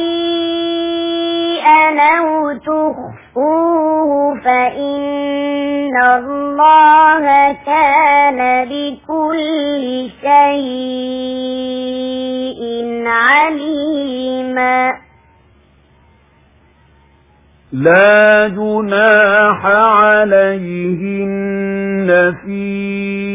شيئا أو تخفوه فإن الله كان بكل شيء عليما لا جناح عليهن في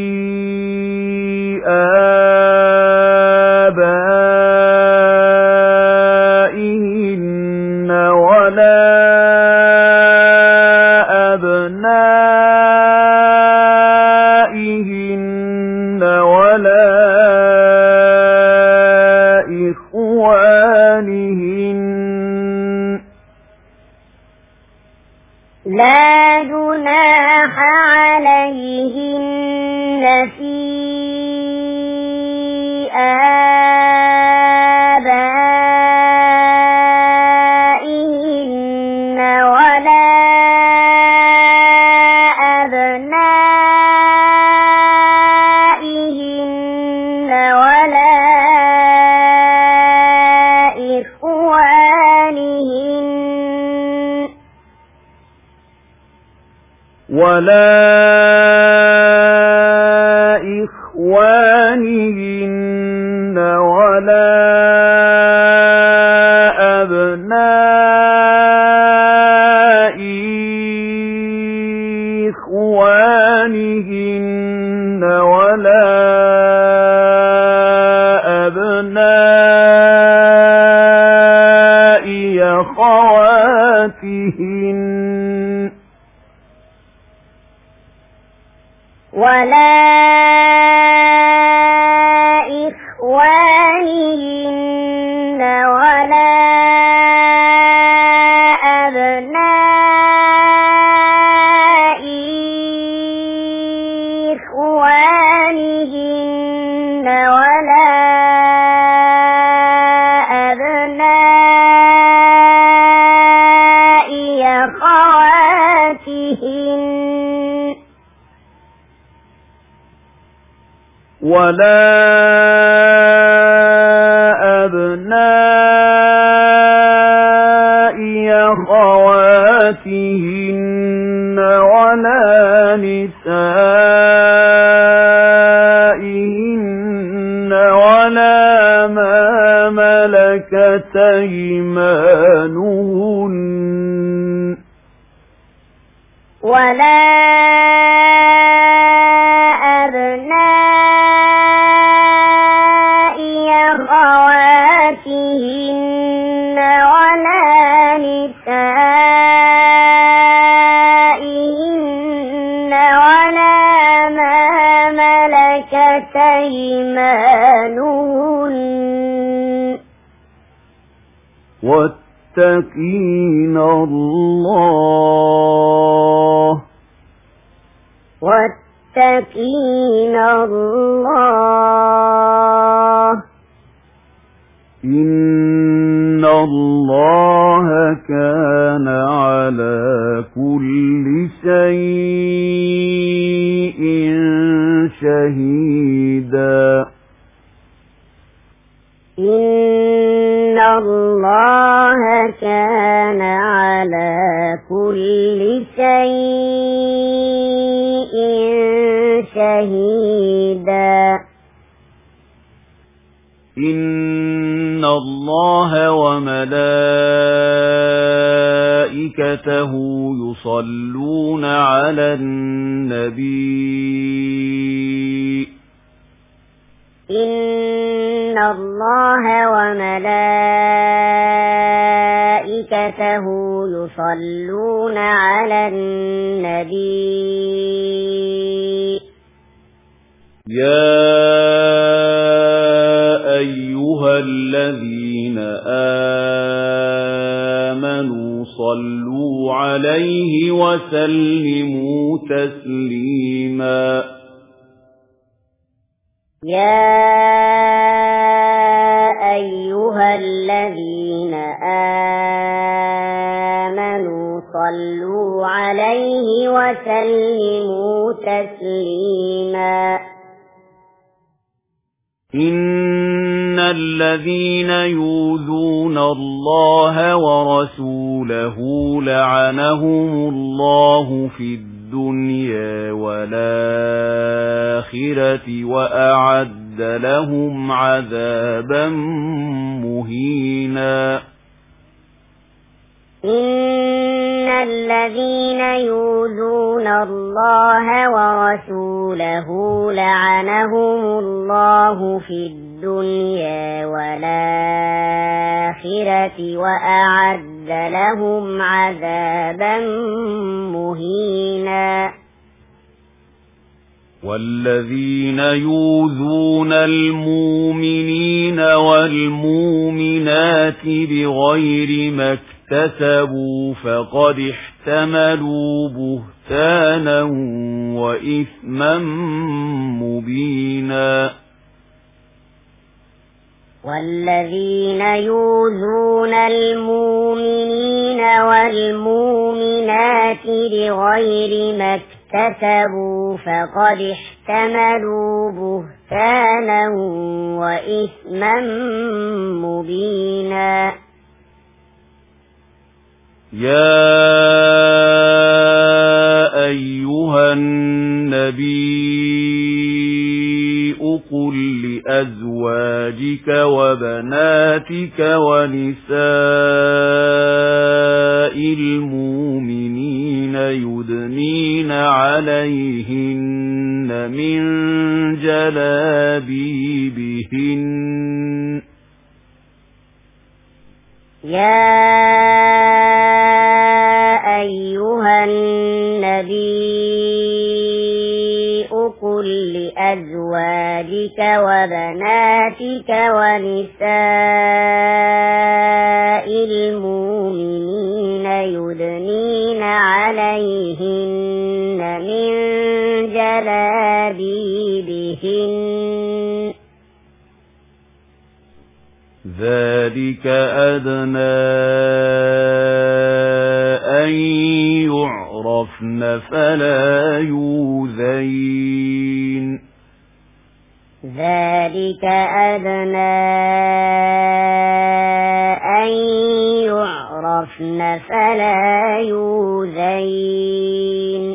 آبائهن ولا أبنائهن ولا إخوانهن لا جناح عليهن في آبائهن ولا أبنائهن ولا إخوانهن ولا إخوانهن ولا أبناء إخوانهن ولا أبناء أخواتهن ولا إخوانهن ولا أبناء إخوانهن ولا أبناء أخواتهن ولا أبناء أخواتهن ولا نسائهن ولا ما ملكت أيمانهن ولا أبناء أخواتهن ولا نسائهن ولا ما ملكت أيمانهن واتقين الله إن الله كان على كل شيء شهيدا إن الله كان على كل شيء شهيدا إن الله وملائكته يصلون على النبي إن الله وملائكته يصلون على النبي يا أيها الذين آمنوا صلوا عليه وسلموا تسليما يا أيها الذين آمنوا صلوا عليه وسلموا تسليما إن الذين يؤذون الله ورسوله لعنهم الله في الدنيا والآخرة وأعد لهم عذابا مهينا إن الذين يؤذون الله ورسوله لعنهم الله في الدنيا والآخرة وأعد لهم عذابا مهينا والذين يؤذون المؤمنين والمؤمنات بغير ما اكتسبوا فقد احتملوا بهتانا وإثما مبينا والذين يؤذون المؤمنين والمؤمنات بغير ما اكتسبوا فقد احتملوا بهتانا وإثما مبينا يا أيها النبي قل لأزواجك وبناتك ونساء المؤمنين يدنين عليهن من جلابيبهن يا أيها النبي قل لأزواجك وبناتك ونساء المؤمنين يدنين عليهن من جلابيبهن ذلك أدنى أن يعرفن فلا يؤذين ذلك أدنى أن يعرفن فلا يؤذين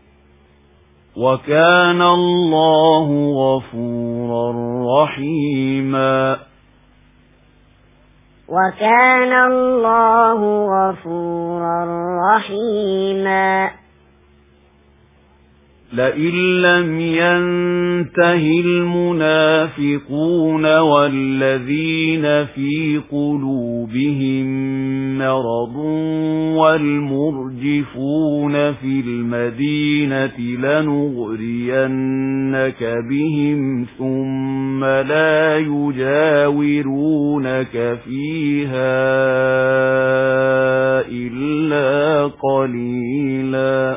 وكان الله غفورا رحيما وكان الله غفورا رحيما لئن لم ينته المنافقون والذين في قلوبهم مرض والمرجفون في المدينة لنغرينك بهم ثم لا يجاورونك فيها إلا قليلا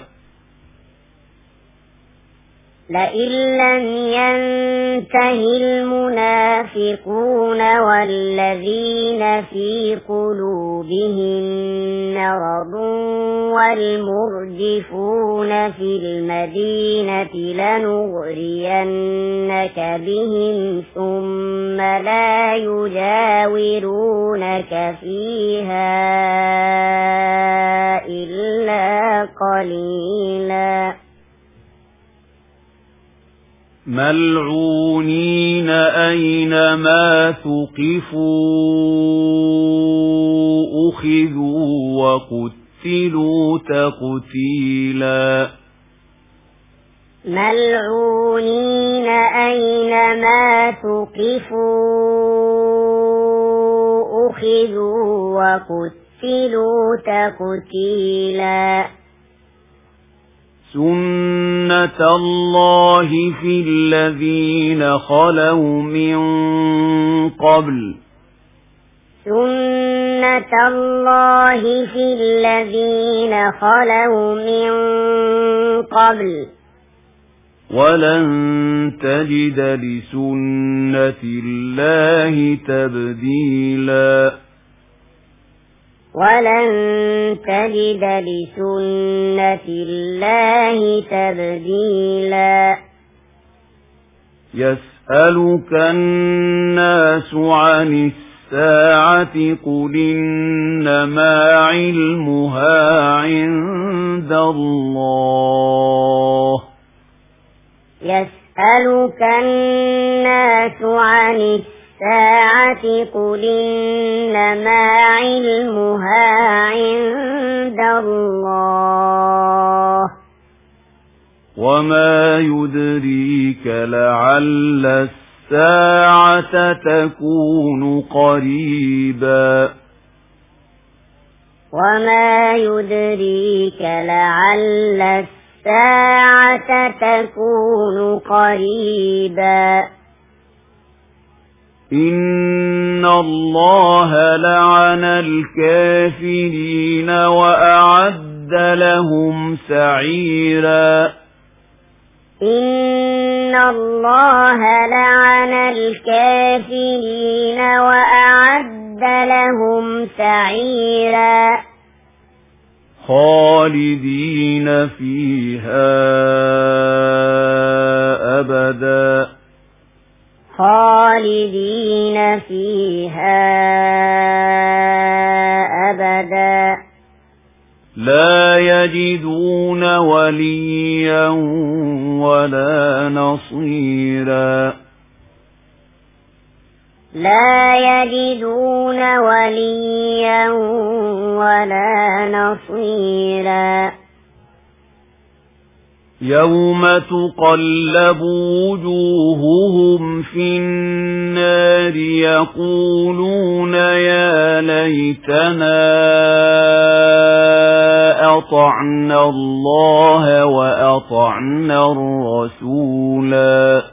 لئن لم ينته المنافقون والذين في قلوبهم مرض والمرجفون في المدينة لنغرينك بهم ثم لا يجاورونك فيها إلا قليلا ملعونين أينما ثقفوا أخذوا وقتلوا تقتيلا ملعونين أينما ثقفوا أخذوا وقتلوا تقتيلا سنة الله في الذين خلوا من قبل سنة الله في الذين خلوا من قبل ولن تجد لسنة الله تبديلا ولن تجد لسنة الله تبديلا يسألك الناس عن الساعة قل إنما علمها عند الله يسألك الناس عن الساعة قل إنما علمها عند الله وما يدريك لعل الساعة تكون قريبا وما يدريك لعل الساعة تكون قريبا إن الله لعن الكافرين وأعد لهم سعيرا إن الله لعن الكافرين وأعد لهم سعيرا خالدين فيها أبدا خالدين فيها أبدا لا يجدون وليا ولا نصيرا لا يجدون وليا ولا نصيرا يوم تقلب وجوههم في النار يقولون يا ليتنا أطعنا الله وأطعنا الرسولا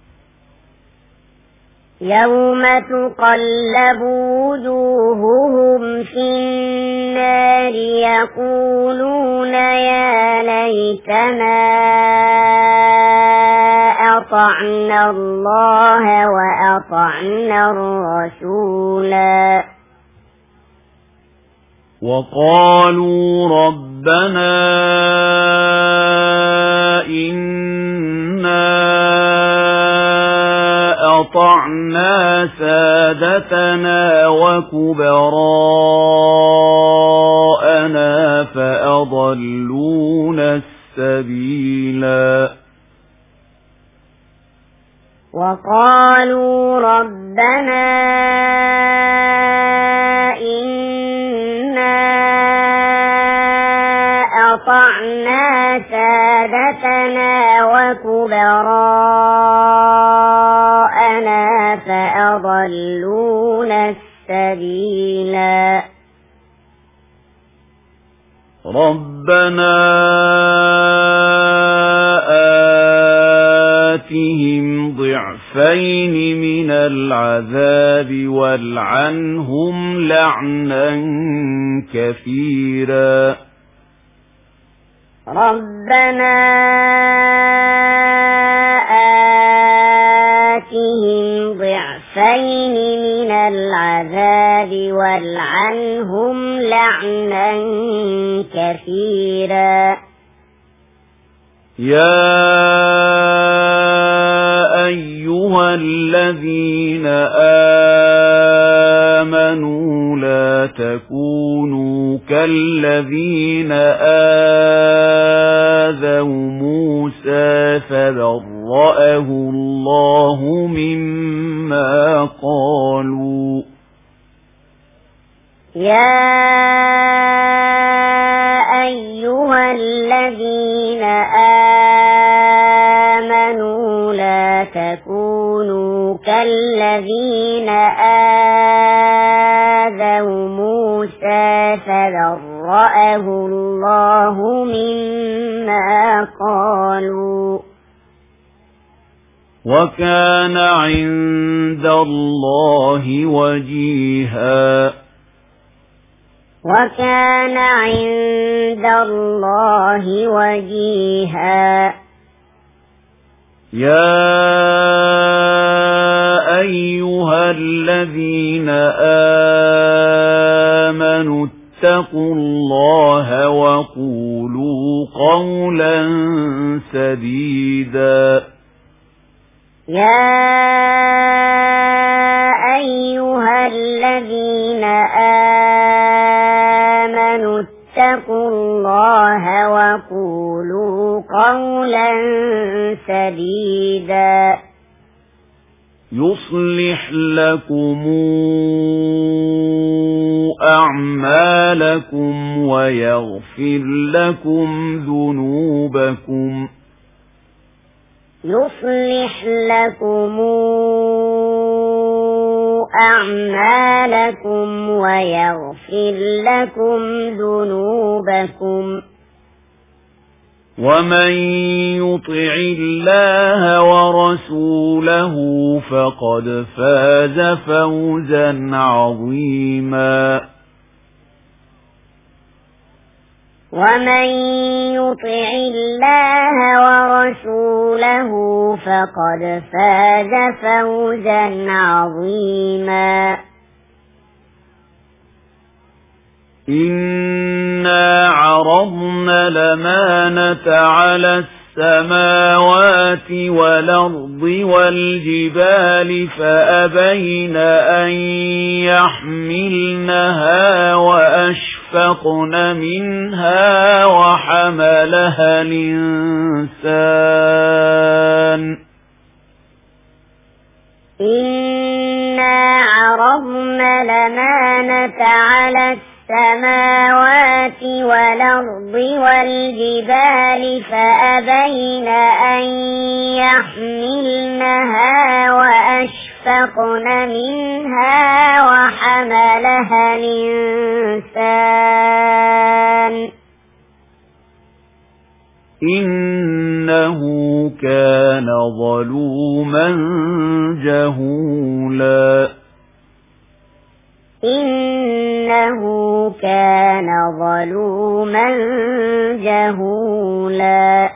يوم تقلب وجوههم في النار يقولون يا ليتنا أطعنا الله وأطعنا الرسولا وقالوا ربنا إنا أطعنا سادتنا وكبراءنا فأضلونا السبيلا وقالوا ربنا إنا وأطعنا سادتنا وكبراءنا فأضلونا السبيلا ربنا آتهم ضعفين من العذاب والعنهم لعنا كثيرا ربنا آتهم ضعفين من العذاب والعنهم لعنا كثيرا يا أيها الذين آمنوا لا تكونوا كالذين آذوا موسى فبرأه الله مما قالوا يا أيها الذين آمنوا لا تكونوا كالذين آذوا موسى فبرأه الله مما قالوا وكان عند الله وجيها وكان عند الله وجيها يا أيها الذين آمنوا اتقوا الله وقولوا قولا سديدا يا أيها الذين آمنوا اتقوا الله وقولوا قولا سديدا يصلح لكم أعمالكم ويغفر لكم ذنوبكم يصلح لكم أعمالكم ويغفر لكم ذنوبكم ومن يطع الله ورسوله فقد فاز فوزا عظيما ومن يطع الله ورسوله فقد فاز فوزا عظيما إنا عرضنا الأمانة على السماوات والأرض والجبال فأبين أن يحملنها وأشفقن منها وحملها الإنسان إنا عرضنا الأمانة على السماوات والأرض والجبال فأبين أن يحملنها وأشفقن منها وحملها الإنسان إنه كان ظلوما جهولا إنه كان ظلوما جهولا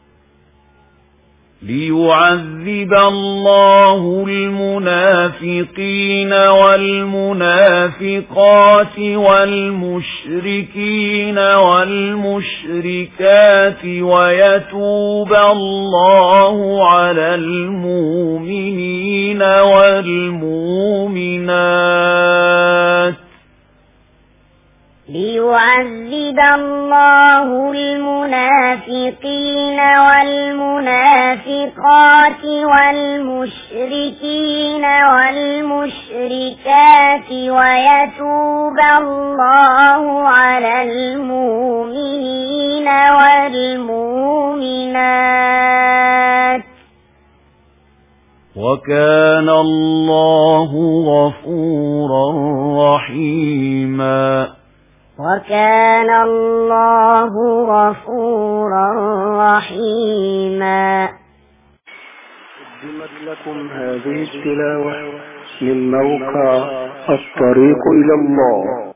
ليعذب الله المنافقين والمنافقات والمشركين والمشركات ويتوب الله على المؤمنين والمؤمنات ليعذب الله المنافقين والمنافقات والمشركين والمشركات ويتوب الله على المؤمنين والمؤمنات وكان الله غفورا رحيما وكان الله غفورا رحيما. قدمت لكم هذه التلاوة من موقع الطريق إلى الله.